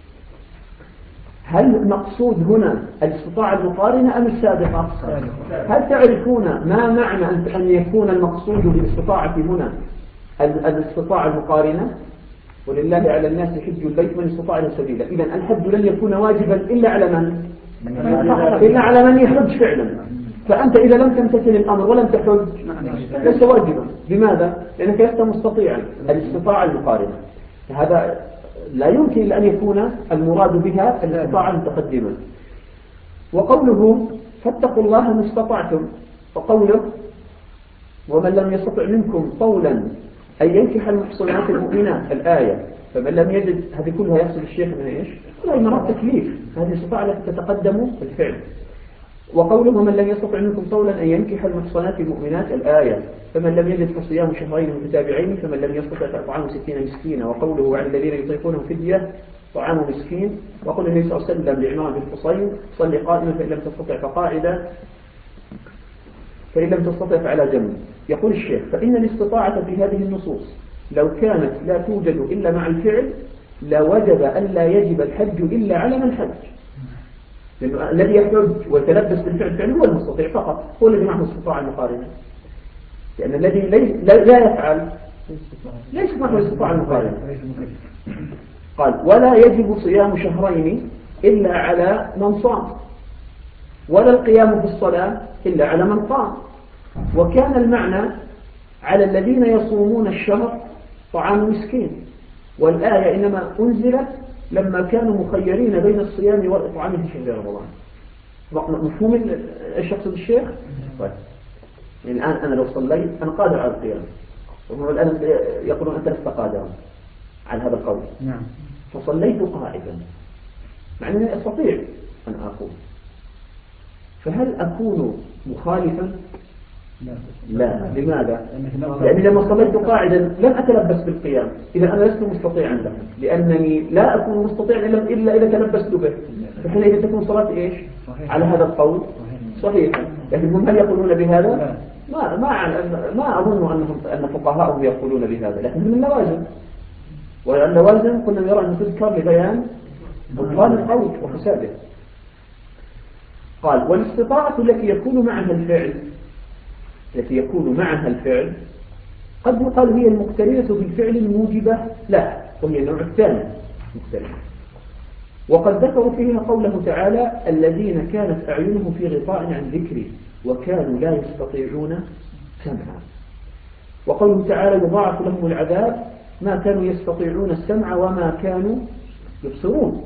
هل المقصود هنا الاستطاعة المقارنة أم السابقة؟ هل تعرفون ما معنى أن يكون المقصود بالاستطاعة هنا الاستطاعة المقارنة؟ ولله على الناس حج البيت من استطاع إليه سبيلا. إذن الحج لن يكون واجبا إلا على من؟ إلا على من يحج فعلا. فأنت إذا لم تمتثل الأمر ولم تحج ليس واجبا. لماذا؟ لأنك لست مستطيعا. الاستطاعة المقارنة هذا لا يمكن أن يكون المراد بها الاستطاعة المتقدمة. وقوله فاتقوا الله ما استطعتم، وقوله ومن لم يستطع منكم طولا أن ينكح المحصنات المؤمنات الآية، فمن لم يجد، هذه كلها يحصل الشيخ من إيش؟ كلها مرات تكليف، هذه الاستطاعة التي تتقدم بالفعل. وقوله ومن لم يستطع منكم طولا أن ينكح المحصنات المؤمنات الآية، فمن لم يجد فصيام شهرين متتابعين، فمن لم يستطع فإطعام 60 مسكينا. وقوله وعلى الذين يطيقونه فدية طعام مسكين. وقول النبي صلى الله عليه وسلم لعمران بن حصين صل قائما فإن لم تستطع فقاعدا فإن لم تستطع فعلى جنب. يقول الشيخ فإن الاستطاعة في هذه النصوص لو كانت لا توجد إلا مع الفعل لوجب أن لا يجب الحج إلا على من حج، لأنه الذي يحج ويتلبس بالفعل فعله هو المستطيع فقط، هو الذي معه استطاعة المقارنة. لأن الذي لا يفعل ليس معه استطاعة المقارنة. قال ولا يجب صيام شهرين إلا على من صام، ولا القيام في الصلاة إلا على من قام. وكان المعنى على الذين يصومون الشهر طعام مسكين، والآية إنما أنزلت لما كانوا مخيرين بين الصيام والإطعام في شهر رمضان. مفهوم ايش يقصد الشيخ؟ طيب يعني الآن أنا لو صليت أنا قادر على القيام، وهم الآن يقولون أنت لست قادرا على هذا القول. نعم. فصليت قاعدا مع أنني أستطيع أن أقوم، فهل أكون مخالفا؟ لا. لماذا؟ لأني لما صليت قاعدا لم أتلبس بالقيام، إذا أنا لست مستطيعا له، لأنني لا أكون مستطيعا إلا إذا تلبست به. فحينئذ تكون صلاة إيش؟ على هذا القول صحيحا. لكن هم هل يقولون بهذا؟ ما أظن أن فقهاءهم يقولون بهذا، لكن من اللوازم، واللوازم كنا نرى أن تذكر لبيان بطلان القول وفساده. قال والاستطاعة التي يكون معها الفعل قد يقال هي المقترنة بالفعل الموجبة له، وهي النوع الثاني مقترنة. وقد ذكروا فيها قوله تعالى الذين كانت أعينهم في غطاء عن ذكري وكانوا لا يستطيعون سمعا. وقوله تعالى يضاعف لهم العذاب ما كانوا يستطيعون السمع وما كانوا يبصرون.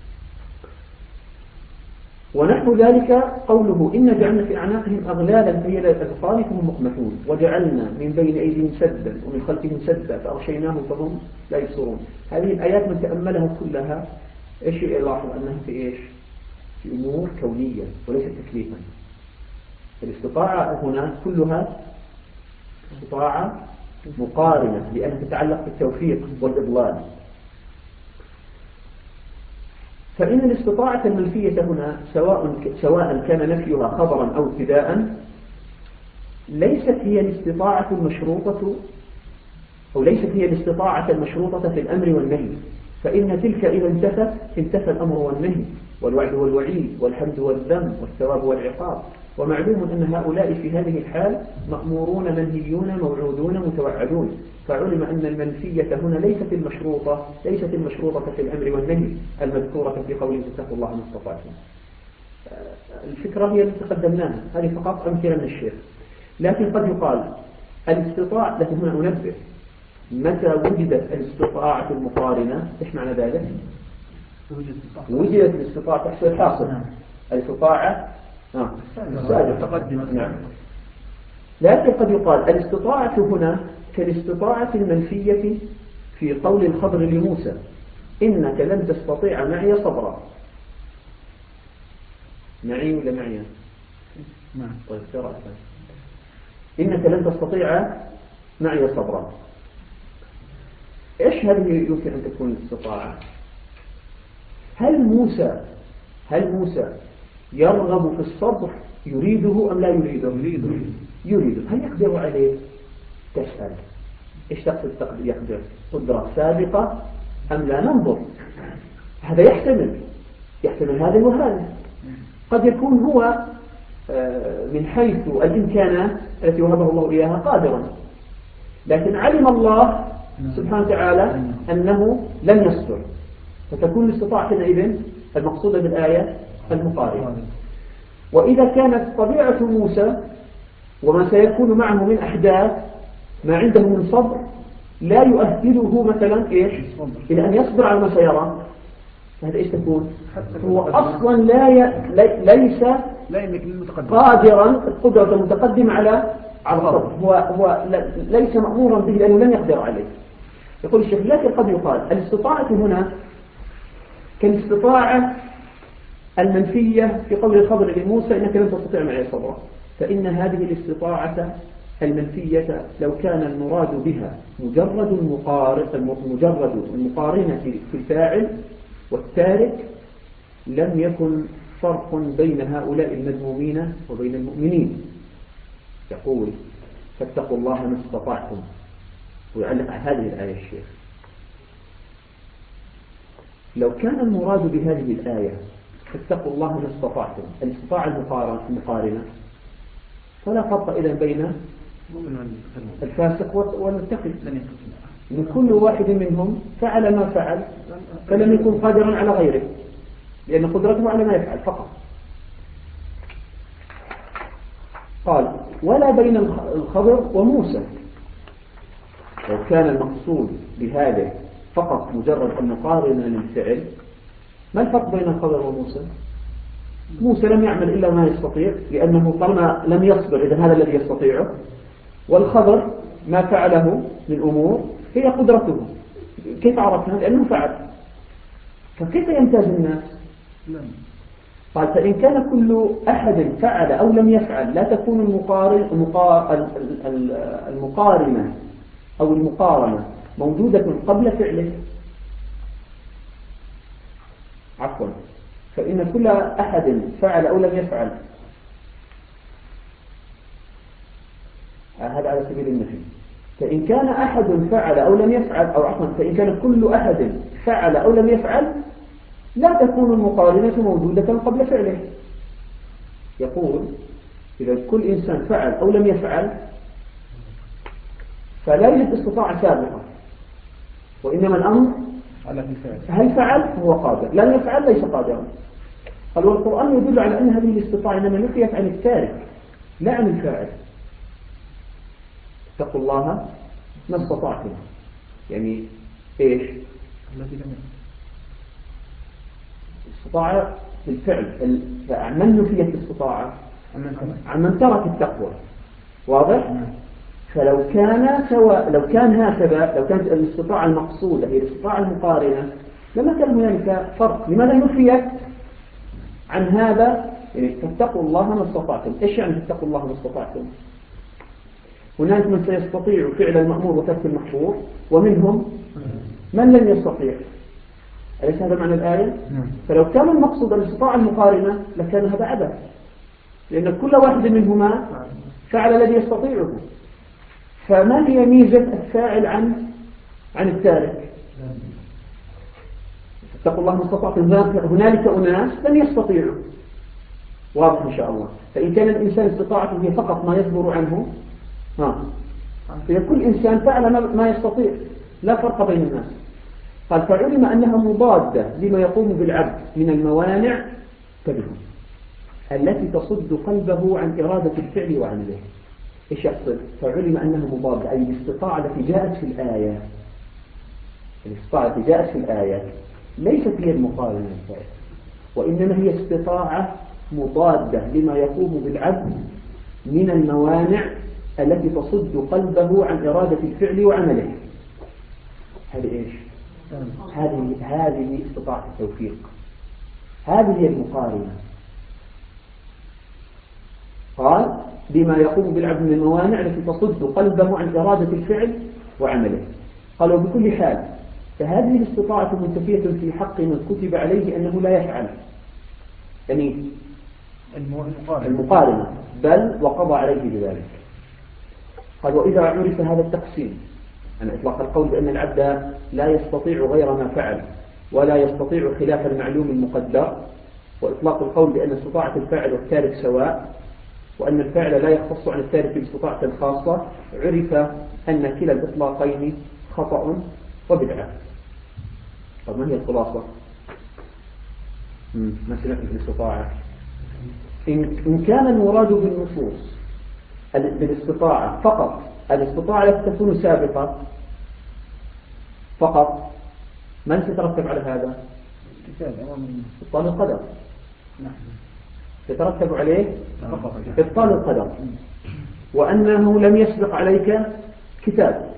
ونحو ذلك قوله إن جعلنا في أعناقهم أغلالا فهي لا الأذقان فهم مقمحون وجعلنا من بين أيديهم سدا ومن خلفهم سدا فأغشيناهم فهم لا يبصرون. هذه الآيات من تأملها كلها إيش يلاحظ أنها في إيش؟ في أمور كونية وليست تكليفا. الاستطاعة هنا كلها استطاعة مقارنة لأنها تتعلق بالتوفيق والإضلال. فإن الاستطاعة المنفية هنا سواء كان نفيها خبرا أو ابتداء ليست هي الاستطاعة المشروطة أو ليست هي الاستطاعة المشروطة في الأمر والنهي، فإن تلك إذا انتفى الأمر والنهي والوعد والوعيد والحمد والذم والثواب والعقاب. ومعلوم أن هؤلاء في هذه الحال مأمورون منهيون موعودون متوعدون، فعلم أن المنفية هنا ليست المشروطة في الأمر والنهي المذكورة في قوله اتقوا الله ما استطعتم. الفكرة هي التي قدمناها، هذه فقط أمثلة من الشيخ. لكن قد يقال الاستطاعة، لكن هنا أنبه متى وجدت الاستطاعة المقارنة إيش معنى ذلك؟ وجدت الاستطاعة تحصل الحاصل الاستطاعة نعم. لكن قد يقال الاستطاعة هنا كالاستطاعة المنفية في قول الخضر لموسى إنك لن تستطيع معي صبرا. معي ولا معي؟ نعم. طيب قراءة إنك لن تستطيع معي صبرا. إيش هذه يمكن أن تكون الاستطاعة؟ هل موسى يرغب في الصبر يريده أم لا يريده؟ يريده. هل يقدر عليه؟ تسأل إيش تقصد يقدر؟ قدرة سابقة أم لا؟ ننظر. هذا يحتمل هذا وهذا. قد يكون هو من حيث الإمكانات التي وهبه الله إياها قادرا، لكن علم الله سبحانه وتعالى أنه لن يصبر، فتكون الاستطاعة حينئذ المقصودة بالآية المقارنة. وإذا كانت طبيعة موسى وما سيكون معه من أحداث ما عنده من صبر لا يؤهله مثلا إيش إلى أن يصبر على ما سيرى، هذا إيش تكون؟ هو أصلا ليس قادرا القدرة المتقدمة على الصبر، هو ليس مأمورا به لأنه لن يقدر عليه. يقول الشيخ لكن قد يقال الاستطاعة هنا كالاستطاعة المنفية في قول الخضر لموسى إنك لن تستطيع معي صبرا، فإن هذه الاستطاعة المنفية لو كان المراد بها مجرد المقارنة في الفاعل والتارك لم يكن فرق بين هؤلاء المذمومين وبين المؤمنين. يقول فاتقوا الله ما استطعتم، ويعلق على هذه الآية الشيخ لو كان المراد بهذه الآية فاتقوا الله ما استطعتم الاستطاعة المقارنة فلا فرق إذن بين الفاسق والمتقي، من كل واحد منهم فعل ما فعل فلم يكن قادرا على غيره لأن قدرته على ما يفعل فقط. قال ولا بين الخضر وموسى، لو كان المقصود بهذا فقط مجرد المقارنة للفعل ما الفرق بين الخضر وموسى؟ موسى لم يعمل إلا ما يستطيع لأنه طالما لم يصبر إذا هذا الذي يستطيعه، والخضر ما فعله من أمور هي قدرته. كيف عرفنا؟ لأنه فعل. فكيف يمتاز الناس؟ قال فإن كان كل أحد فعل أو لم يفعل لا تكون المقارنة أو المقارنة موجودة قبل فعله. عفوا، فإن كل أحد فعل أو لم يفعل، هذا على سبيل النفي. فإن كان أحد فعل أو لم يفعل، أو عفوا فإن كان كل أحد فعل أو لم يفعل لا تكون المقارنة موجودة قبل فعله. يقول إذا كل إنسان فعل أو لم يفعل فلا يوجد استطاعة سابقة، وإنما الأمر هل فعل هو قادر، لم يفعل ليس قادرا. قال والقرآن يدل على أن هذه الاستطاعة إنما نفيت عن التارك لا عن الفاعل. اتقوا الله ما استطعتم. يعني إيش؟ استطاع بالفعل. من نفيت الاستطاعة؟ عن من ترك التقوى. واضح؟ فلو كان سواء، لو كان هكذا، لو كانت الاستطاعة المقصودة هي الاستطاعة المقارنة لما كان هنالك فرق. لماذا نفيت عن هذا؟ يعني فاتقوا الله ما استطعتم. إيش يعني فاتقوا الله ما استطعتم؟ هناك من سيستطيع فعل المأمور وترك المحظور، ومنهم من لم يستطيع. أليس هذا معنى الآية؟ فلو كان المقصود الاستطاعة المقارنة لكان هذا عبث، لأن كل واحد منهما فعل الذي يستطيعه. فما هي ميزة الفاعل عن التارك؟ اتقوا الله ما استطعتم. هنالك أناس لن يستطيعوا. واضح إن شاء الله. فإن كان الإنسان استطاعته هي فقط ما يصبر عنه، فكل إنسان فعل ما يستطيع، لا فرق بين الناس. قال فعلم أنها مضادة لما يقوم بالعبد من الموانع التي تصد قلبه عن إرادة الفعل وعمله. إيش يقصد؟ فعلم أنها مضادة، أي الاستطاعة التي جاءت في الآية، الاستطاعة التي جاءت في الآية ليست هي المقارنة للفعل، وإنما هي استطاعة مضادة لما يقوم بالعبد من الموانع التي تصد قلبه عن إرادة الفعل وعمله. هذه إيش؟ هذه استطاعة التوفيق، هذه هي المقارنة. قال بما يقوم بالعبد من الموانع التي تصد قلبه عن إرادة الفعل وعمله. قال وبكل حال فهذه الاستطاعة منتفية في حق من كتب عليه أنه لا يفعل، يعني المقارنة، بل وقضى عليه بذلك. قال وإذا عرف هذا التقسيم، أن إطلاق القول بأن العبد لا يستطيع غير ما فعل ولا يستطيع خلاف المعلوم المقدر، وإطلاق القول بأن استطاعة الفاعل والتارك سواء، وأن الفاعل لا يختص عن التارك باستطاعة خاصة، عرف أن كلا الإطلاقين خطأ وبدعة. طب ما هي الخلاصة؟ ما سنأتي في الاستطاعة. إن كان المراد بالنصوص بالاستطاعة فقط الاستطاعة التي تكون سابقة فقط، من سيترتب على هذا؟ إبطال القدر. يترتب عليه إبطال القدر، وأنه لم يسبق عليك كتاب.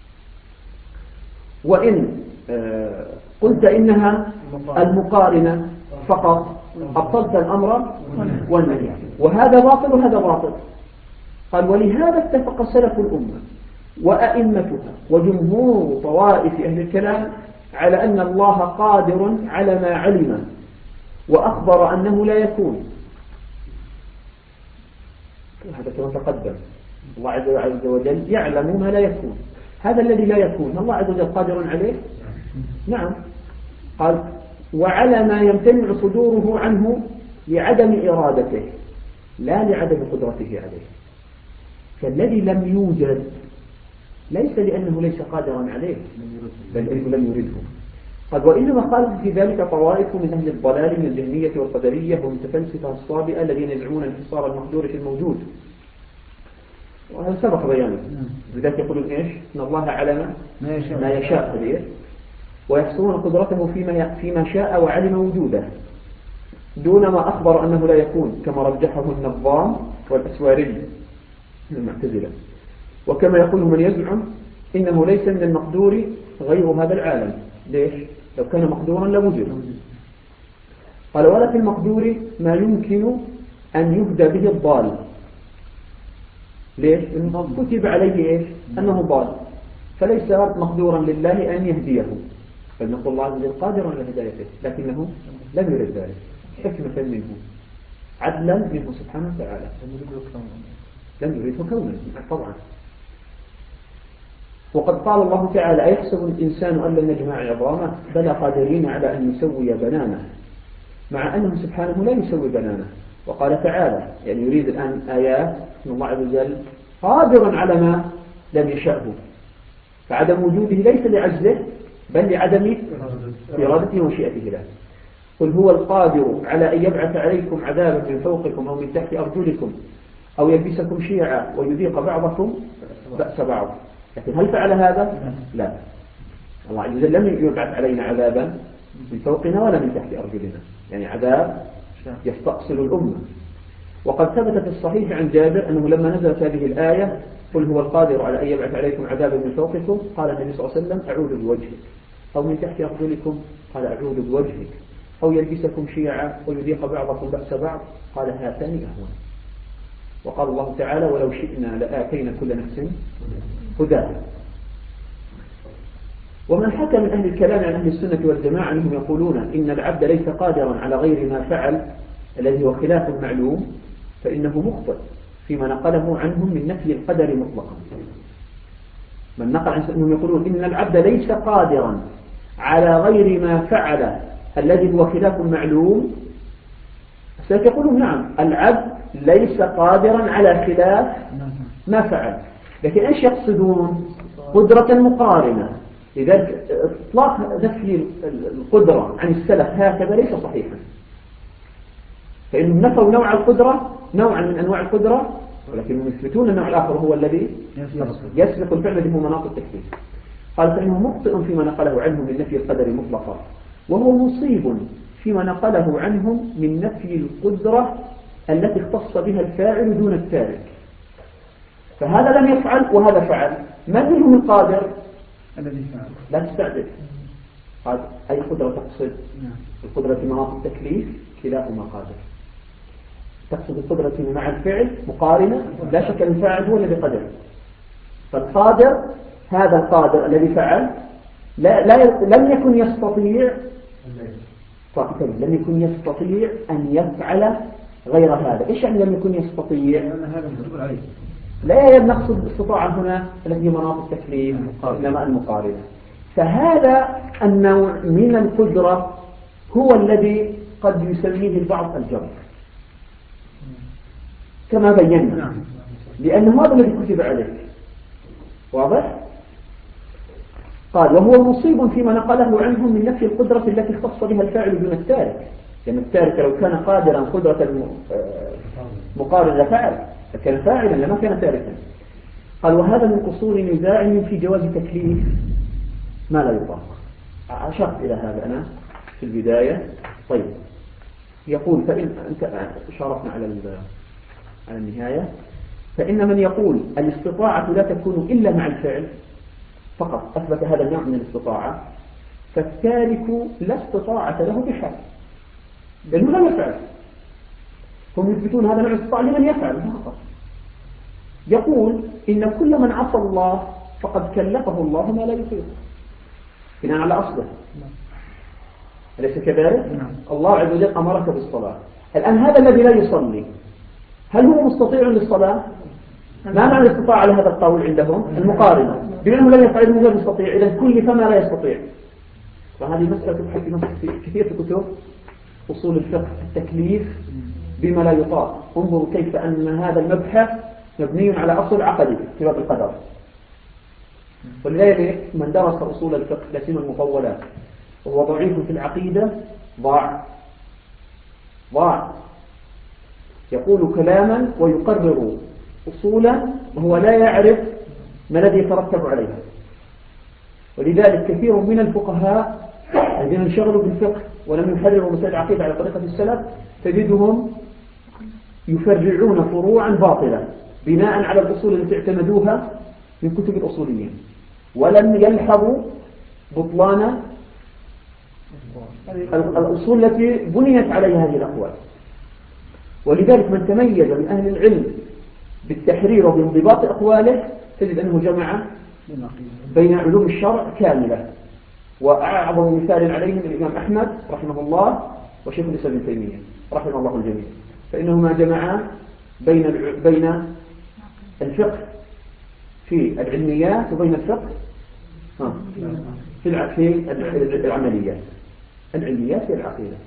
وإن قلت إنها المقارنة فقط أبطلت الأمر والنهي، وهذا باطل وهذا باطل. قال ولهذا اتفق سلف الأمة وأئمتها وجمهور طوائف أهل الكلام على أن الله قادر على ما علم، وأخبر أنه لا يكون. هذا كما تقدم، الله عز وجل يعلم ما لا يكون. هذا الذي لا يكون الله عز وجل قادر عليه؟ نعم. قال وعلى ما يمتنع صدوره عنه لعدم إرادته لا لعدم قدرته عليه. فالذي لم يوجد ليس لأنه ليس قادرا عليه، بل لم يرده. قد وإنما قال في ذلك طوائف من أهل الضلال من الجهمية والقدرية والمتفلسفة الصابئة الذين يزعمون انحصار المقدور في الموجود، وهذا سبق بيانه. لذلك يقولون إيش؟ إن الله علم ما يشاء قدير، ويحصرون قدرته فيما شاء وعلم وجوده دون ما أخبر أنه لا يكون، كما رجحه النظام والأسواري من المعتزلة. وكما يقول من يزعم إنه ليس من المقدور غير هذا العالم. ليش؟ لو كان مقدورا لوجد. قال ولا في المقدور ما يمكن أن يهدى به الضال. ليش؟ إنه كتب عليه إيش؟ أنه ضال، فليس مقدورا لله أن يهديه، بل نقول الله عز وجل قادر على هدايته، لكنه لم يرد ذلك حكمة منه، عدلا منه سبحانه وتعالى. لم يريده كونا طبعا. وقد قال الله تعالى أيحسب الإنسان أن لن نجمع عظامه بلى قادرين على أن يسوي بنانه، مع أنه سبحانه لا يسوي بنانه. وقال تعالى يعني يريد الآن آيات أن الله عز وجل قادر على ما لم يشأه، فعدم وجوده ليس لعجزه بل لعدم إرادته ومشيئته له. قل هو القادر على أن يبعث عليكم عذابا من فوقكم أو من تحت أرجلكم أو يلبسكم شيعا ويذيق بعضكم بأس بعض. لكن هل فعل هذا؟ لا. الله عز وجل لم يبعث علينا عذابا من فوقنا ولا من تحت أرجلنا، يعني عذاب يستأصل الأمة. وقد ثبت في الصحيح عن جابر أنه لما نزلت هذه الآية قل هو القادر على أن يبعث عليكم عذابا من فوقكم، قال النبي صلى الله عليه وسلم أعوذ بوجهك، أو من تحت أرجلكم قال أعوذ بوجهك، أو يلبسكم شيعا ويذيق بعضكم بأس بعض قال هاتان أهون. وقال الله تعالى ولو شئنا لآتينا كل نفس هداها. ومن حكى من أهل الكلام عن أهل السنة والجماعة أنهم يقولون إن العبد ليس قادرا على غير ما فعل الذي هو خلاف المعلوم فإنه مخطئ فيما نقله عنهم من نفي القدر مطلقا. من نقل عن أنهم يقولون إن العبد ليس قادرا على غير ما فعل الذي هو خلاف المعلوم، سيقولون نعم العبد ليس قادرا على خلاف ما فعل، لكن إيش يقصدون؟ قدرة مقارنة. إذا إطلاق نفي القدرة عن السلف هكذا ليس صحيحا، فإنهم نفوا نوع القدرة نوعا من أنواع القدرة، ولكنهم يثبتون النوع الآخر هو الذي يسبق الفعل الذي هو مناط التكليف. قال فإنه مخطئ فيما نقله عنهم من نفي القدر مطلقا، وهو مصيب فيما نقله عنهم من نفي القدرة التي اختص بها الفاعل دون التارك. فهذا لم يفعل وهذا فعل، ما منهم القادر الذي فعل؟ لا تستعجل، قال أي قدرة تقصد؟ القدرة في مناط التكليف كلاهما قادر. تقصد القدرة مع الفعل مقارنة، لا شك أن الفاعل هو الذي قدر. فالقادر هذا القادر الذي فعل لم يكن يستطيع أن يفعل غير هذا. إيش يعني لم يكن يستطيع؟ لا نقصد استطاعة هنا التي هي مناط التكليف إنما المقارنة. فهذا النوع من القدرة هو الذي قد يسميه البعض الجبر كما بينا، لأنه هذا الذي كتب عليه. واضح؟ قال وهو مصيب فيما نقله عنهم من نفي القدرة التي اختص بها الفاعل دون التارك، لأن التارك لو كان قادرا قدرة مقارنة فعل فكان فاعلا لما كان تاركا. قال وهذا من قصور نزاعهم في جواز تكليف ما لا يطاق. أشرت إلى هذا أنا في البداية. طيب يقول فإن أنت شاركنا على النهاية، فإن من يقول الاستطاعة لا تكون إلا مع الفعل فقط أثبت هذا النوع من الاستطاعة، فالتارك لا استطاعة له بحال لأنه لا يفعل. هم يثبتون هذا نوع الاستطاعة لمن يفعل فقط. يقول إن كل من عصى الله فقد كلفه الله ما لا يطيق بناء على أصله. أليس كذلك؟ الله عز وجل أمرك بالصلاة. الآن هذا الذي لا يصلي هل هو مستطيع للصلاة؟ ما معنى الاستطاعة على هذا القول عندهم؟ المقارنة، بأنه لا يفعله غير مستطيع، إذا كلف ما لا يستطيع. فهذه مسألة تبحث في كثير كتب أصول الفقه التكليف بما لا يطاق. انظروا كيف أن هذا المبحث مبني على أصل عقدي في باب القدر. ولذلك من درس أصول الفقه لا سيما المطولات وهو ضعيف في العقيدة ضاع. يقول كلاما ويقرر أصولا وهو لا يعرف ما الذي يترتب عليها. ولذلك كثير من الفقهاء الذين انشغلوا بالفقه ولم يحرروا مسائل العقيدة على طريقة السلف تجدهم يفرعون فروعا باطلة بناء على الأصول التي اعتمدوها من كتب الأصوليين، ولم يلحظوا بطلان الأصول التي بنيت عليها هذه الأقوال. ولذلك من تميز من أهل العلم بالتحرير وبانضباط أقواله تجد أنه جمع بين علوم الشرع كاملة. وأعظم مثال عليهم الإمام أحمد رحمه الله وشيخ الإسلام ابن تيمية رحمه الله الجميع، فإنهما جمعا بين الفقه في العلميات وبين الفقه في العمليات. العلميات في العقيدة.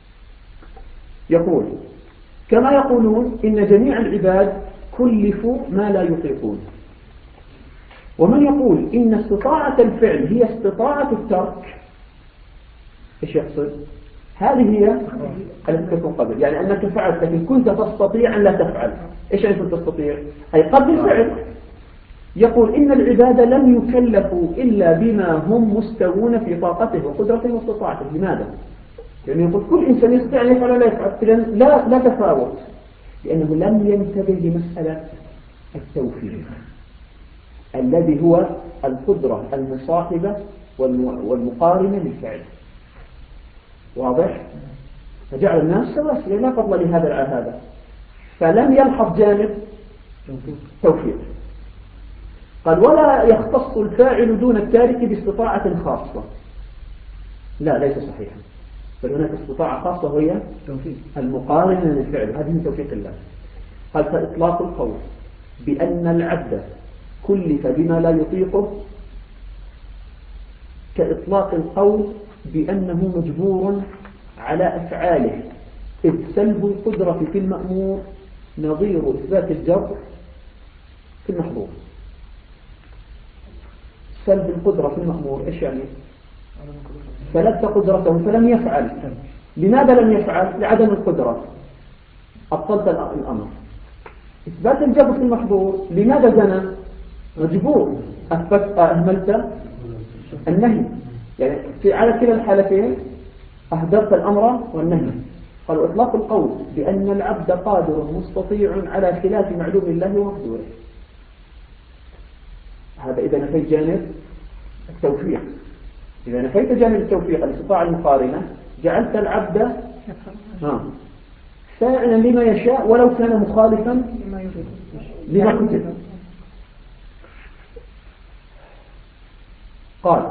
يقول كما يقولون إن جميع العباد كلفوا ما لا يطيقون. ومن يقول إن استطاعة الفعل هي استطاعة الترك، إيش يقصد؟ هذه هي التي تكون قبل، يعني أنك فعلت لكن كنت تستطيع أن لا تفعل. إيش يعني كنت تستطيع؟ أي قبل الفعل. يقول إن العباد لم يكلفوا إلا بما هم مستوون في طاقته وقدرته واستطاعته. لماذا؟ يعني يقول كل إنسان يستطيع أن يفعل ولا يفعل، إذن لا تفاوت، لأنه لم ينتبه لمسألة التوفيق الذي هو القدرة المصاحبة والمقارنة للفعل. واضح؟ فجعل الناس سواسية لا فضل لهذا على هذا، فلم يلحظ جانب توفيق. قال ولا يختص الفاعل دون التارك باستطاعة خاصة. لا، ليس صحيحا، بل هناك استطاعة خاصة وهي المقارنة للفعل، هذه من توفيق الله. قال فإطلاق القول بأن العبد كلف بما لا يطيقه كإطلاق القول بأنه مجبور على أفعاله، إذ سلب القدرة في المأمور نظير إثبات الجبر في المحظور. سلب القدرة في المأمور إيش يعني؟ سلبت قدرته فلم يفعل. لماذا لم يفعل؟ لعدم القدرة، أبطلت الأمر. إثبات الجبر في المحظور، لماذا زنى؟ مجبور، أهملت النهي، يعني على كلا الحالتين أهدرت الأمر والنهي. قالوا إطلاق القول بأن العبد قادر مستطيع على خلاف معلوم الله ومقدوره، هذا إذا نفيت جانب التوفيق. إذا نفيت جانب التوفيق الاستطاعة المقارنة جعلت العبد فاعلا لما يشاء ولو كان مخالفا لما كتب. قال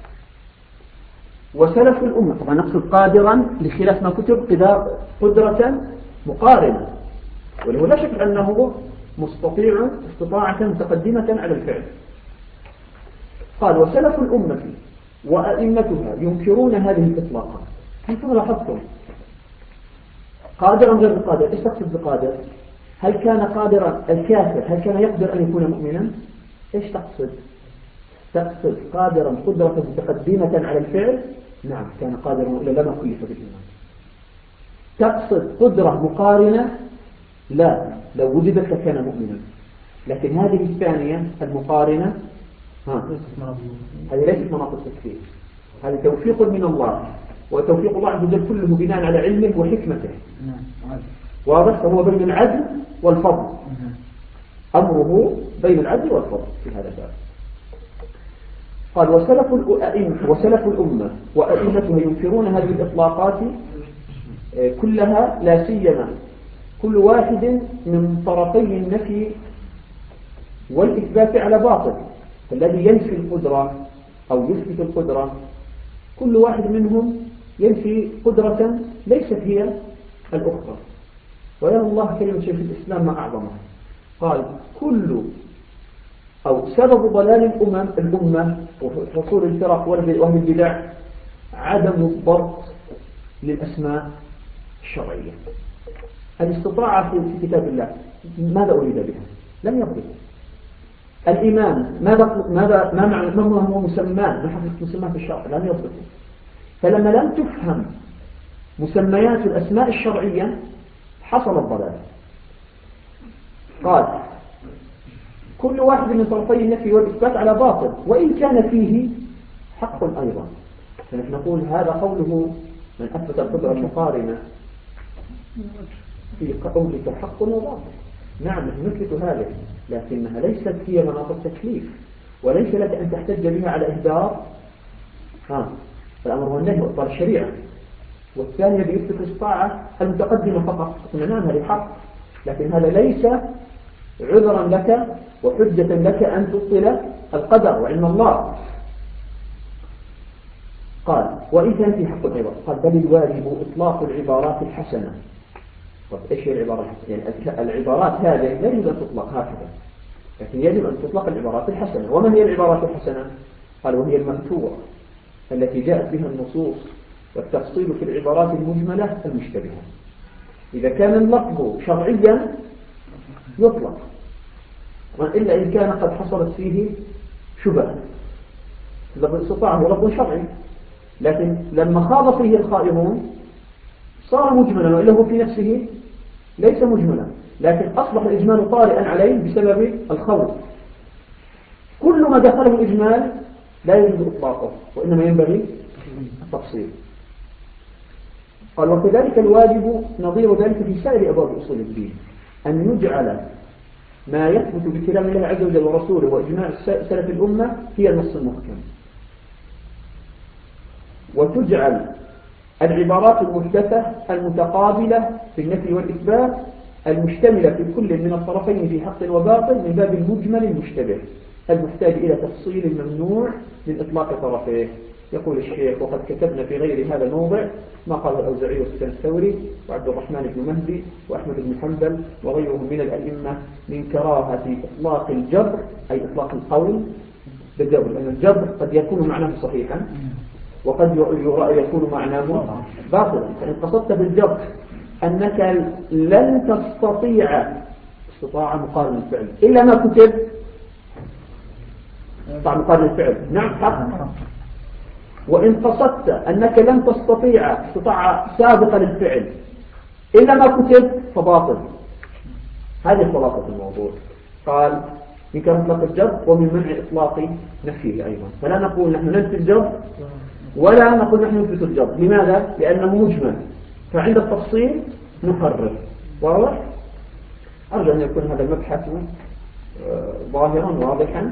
وسلف الأمة، طبعا نقصد قادرا لخلاف ما كتب قدرة مقارنة، وله لا شك أنه مستطيع استطاعة متقدمة على الفعل. قال وسلف الأمة وأئمتها ينكرون هذه الإطلاقات. أنتم لاحظتم قادرا غير قادر، إيش تقصد بقادر؟ هل كان قادرا الكافر هل كان يقدر أن يكون مؤمنا؟ إيش تقصد؟ تقصد قادرا قدرة متقدمة على الفعل؟ نعم كان قادرا وإلا لما كلف بالإيمان. تقصد قدرة مقارنة؟ لا، لو وجدت لكان مؤمنا. لكن هذه الثانية المقارنة هذه ليست مناط التكفير، هذا توفيق من الله، وتوفيق الله عز وجل كله بناء على علمه وحكمته. واضح؟ فهو بين العدل والفضل، أمره بين العدل والفضل في هذا الباب. قال وسلف الأمة وأئمتها ينكرون هذه الإطلاقات كلها، لا سيما كل واحد من طرفي النفي والإثبات على باطل. الذي ينفي القدرة أو يثبت القدرة كل واحد منهم ينفي قدرة ليست هي الأخرى. ويرى الله كلمة شيخ الإسلام ما أعظمها، قال كل أو سبب ضلال الأمة وحصول الفرق وأهل البدع عدم الضبط للأسماء الشرعية. الاستطاعة في كتاب الله ماذا أريد بها؟ لم يضبط. الإيمان ما هو مسماه؟ ما حقيقة مسماه في الشرع؟ لم يضبط. فلما لم تفهم مسميات الأسماء الشرعية حصل الضلال. قال كل واحد من طرفي النفي والإثبات على باطل وإن كان فيه حق أيضا. فنحن نقول هذا قوله من أثبت القدرة المقارنة في قولك حق وباطل. نعم نثبت هذا، لكنها ليست هي مناط التكليف، وليس لك أن تحتج بها على إهدار الأمر والنهي وإبطال الشريعة. والثانية بيثبت الاستطاعة المتقدمة فقط، نعم هذا حق، لكن هذا ليس عذرا لك وحجة لك أن تبطل القدر وعلم الله. قال وإن كان في حق العبارة، قال بل الواجب إطلاق العبارات الحسنة. طب إيش هي العبارات الحسنة؟ يعني العبارات هذه لا يجب أن تطلق هكذا، لكن يجب أن تطلق العبارات الحسنة. وما هي العبارات الحسنة؟ قال وهي المأثورة التي جاءت بها النصوص، والتفصيل في العبارات المجملة المشتبهة. إذا كان اللفظ شرعيا يطلق، إلا إن كان قد حصلت فيه شبهة. لفظ الاستطاعة هو لفظ شرعي، لكن لما خاض فيه الخائضون صار مجملا، وإلا هو في نفسه ليس مجملا، لكن أصبح الإجمال طارئا عليه بسبب الخوض. كل ما دخله الإجمال لا يجوز إطلاقه، وإنما ينبغي التفصيل. قال وكذلك الواجب نظير ذلك في سائر أبواب أصول الدين، أن يجعل ما يثبت بكلام الله عز وجل ورسوله وإجماع سلف الأمة هي النص المحكم، وتجعل العبارات المحدثة المتقابلة في النفي والإثبات المشتملة في كل من الطرفين في حق وباطل من باب المجمل المشتبه المحتاج إلى تفصيل الممنوع من إطلاق طرفيه. يقول الشيخ وقد كتبنا في غير هذا الموضع ما قال الأوزاعي والسفيان الثوري وعبد الرحمن بن مهدي وأحمد بن حنبل وغيرهم من الأئمة من كراهة إطلاق الجبر، أي إطلاق القول بالجبر، لأن الجبر قد يكون معناه صحيحا وقد يكون معناه باطلا. فإن قصدت بالجبر أنك لن تستطيع استطاع مقارنة الفعل إلا ما كتب طبعا مقارنة الفعل نعم حق، وإن قصدت أنك لن تستطيع استطاع سابقا الفعل إلا ما كتب فباطل. هذه خلاصة الموضوع. قال من إطلاق الجبر ومن منع إطلاق نفيه أيضا، فلا نقول نحن ننفي الجبر ولا نقول نحن نثبت الجبر. لماذا؟ لأنه مجمل، فعند التفصيل نقرر. واضح؟ أرجو أن يكون هذا المبحث ظاهرا واضحا.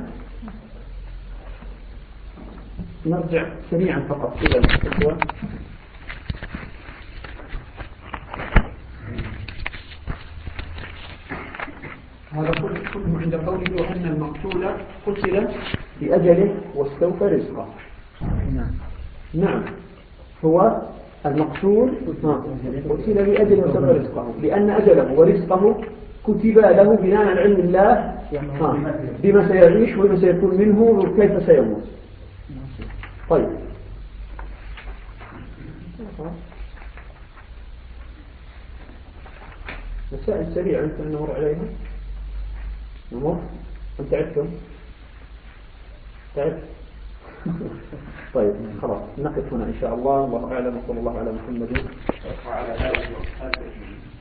نرجع سريعا فقط إلى الفتوى. هذا كله عند قوله وأن المقتول قتل بأجله واستوفى رزقه. نعم هو المقتول قتل بأجله واستوفى رزقه، لأن أجله ورزقه كتب له بناء على علم الله بما سيعيش وما سيكون منه وكيف سيموت. طيب مسائل سريعة يمكن أن نمر عليها. نمر؟ أنت تعبتم؟ تعبت؟ طيب خلاص نقف هنا إن شاء الله. الله أعلم وصلى الله على محمد وعلى آله وصحبه.